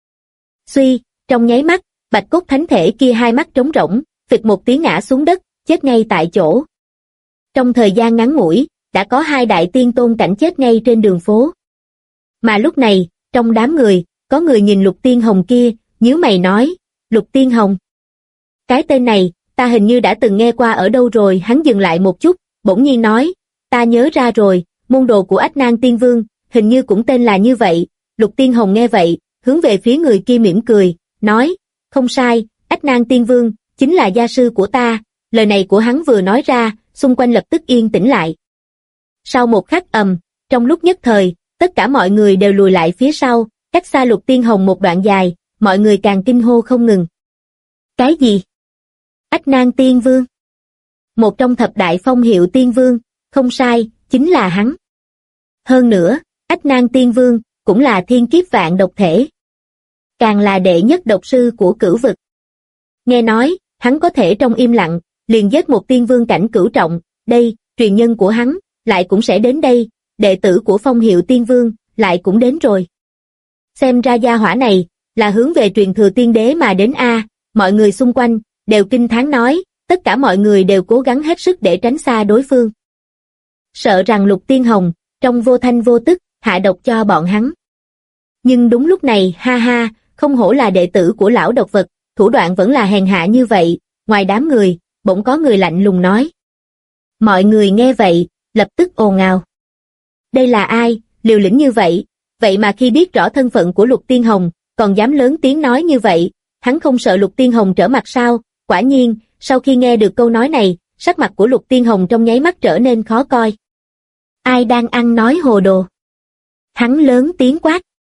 Suy, trong nháy mắt, bạch cốt thánh thể kia hai mắt trống rỗng, phịch một tiếng ngã xuống đất, chết ngay tại chỗ. Trong thời gian ngắn ngủi, đã có hai đại tiên tôn cảnh chết ngay trên đường phố. Mà lúc này, trong đám người, có người nhìn Lục Tiên Hồng kia, nhíu mày nói, Lục Tiên Hồng. Cái tên này, ta hình như đã từng nghe qua ở đâu rồi. Hắn dừng lại một chút, bỗng nhiên nói, ta nhớ ra rồi, môn đồ của Ách Nan Tiên Vương, hình như cũng tên là như vậy. Lục Tiên Hồng nghe vậy, hướng về phía người kia mỉm cười, nói, không sai, Ách Nan Tiên Vương, chính là gia sư của ta. Lời này của hắn vừa nói ra, xung quanh lập tức yên tĩnh lại. Sau một khắc trong lúc nhất thời, tất cả mọi người đều lùi lại phía sau, cách xa Lục Tiên Hồng một đoạn dài, mọi người càng kinh hô không ngừng. Cái gì? Ách Nan Tiên Vương? Một trong thập đại phong hiệu Tiên Vương, không sai, chính là hắn. Hơn nữa, Ách Nan Tiên Vương cũng là thiên kiếp vạn độc thể. Càng là đệ nhất độc sư của cửu vực. Nghe nói, hắn có thể trong im lặng, liền giết một tiên vương cảnh cửu trọng, đây, truyền nhân của hắn, lại cũng sẽ đến đây, đệ tử của phong hiệu tiên vương, lại cũng đến rồi. Xem ra gia hỏa này, là hướng về truyền thừa tiên đế mà đến a. Mọi người xung quanh, đều kinh thán nói, tất cả mọi người đều cố gắng hết sức để tránh xa đối phương. Sợ rằng Lục Tiên Hồng, trong vô thanh vô tức, hạ độc cho bọn hắn. Nhưng đúng lúc này, ha ha, không hổ là đệ tử của lão độc vật, thủ đoạn vẫn là hèn hạ như vậy, ngoài đám người, bỗng có người lạnh lùng nói. Mọi người nghe vậy, lập tức ồn ào. Đây là ai, liều lĩnh như vậy, vậy mà khi biết rõ thân phận của Lục Tiên Hồng, còn dám lớn tiếng nói như vậy, hắn không sợ Lục Tiên Hồng trở mặt sao? Quả nhiên, sau khi nghe được câu nói này, sắc mặt của Lục Tiên Hồng trong nháy mắt trở nên khó coi. Ai đang ăn nói hồ đồ? Hắn lớn tiếng quát.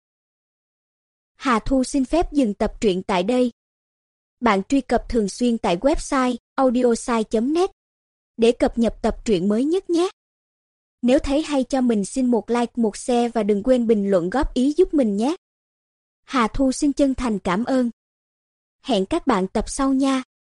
Hà Thu xin phép dừng tập truyện tại đây. Bạn truy cập thường xuyên tại website audiosai.net để cập nhật tập truyện mới nhất nhé. Nếu thấy hay cho mình xin một like, một share và đừng quên bình luận góp ý giúp mình nhé. Hà Thu xin chân thành cảm ơn. Hẹn các bạn tập sau nha.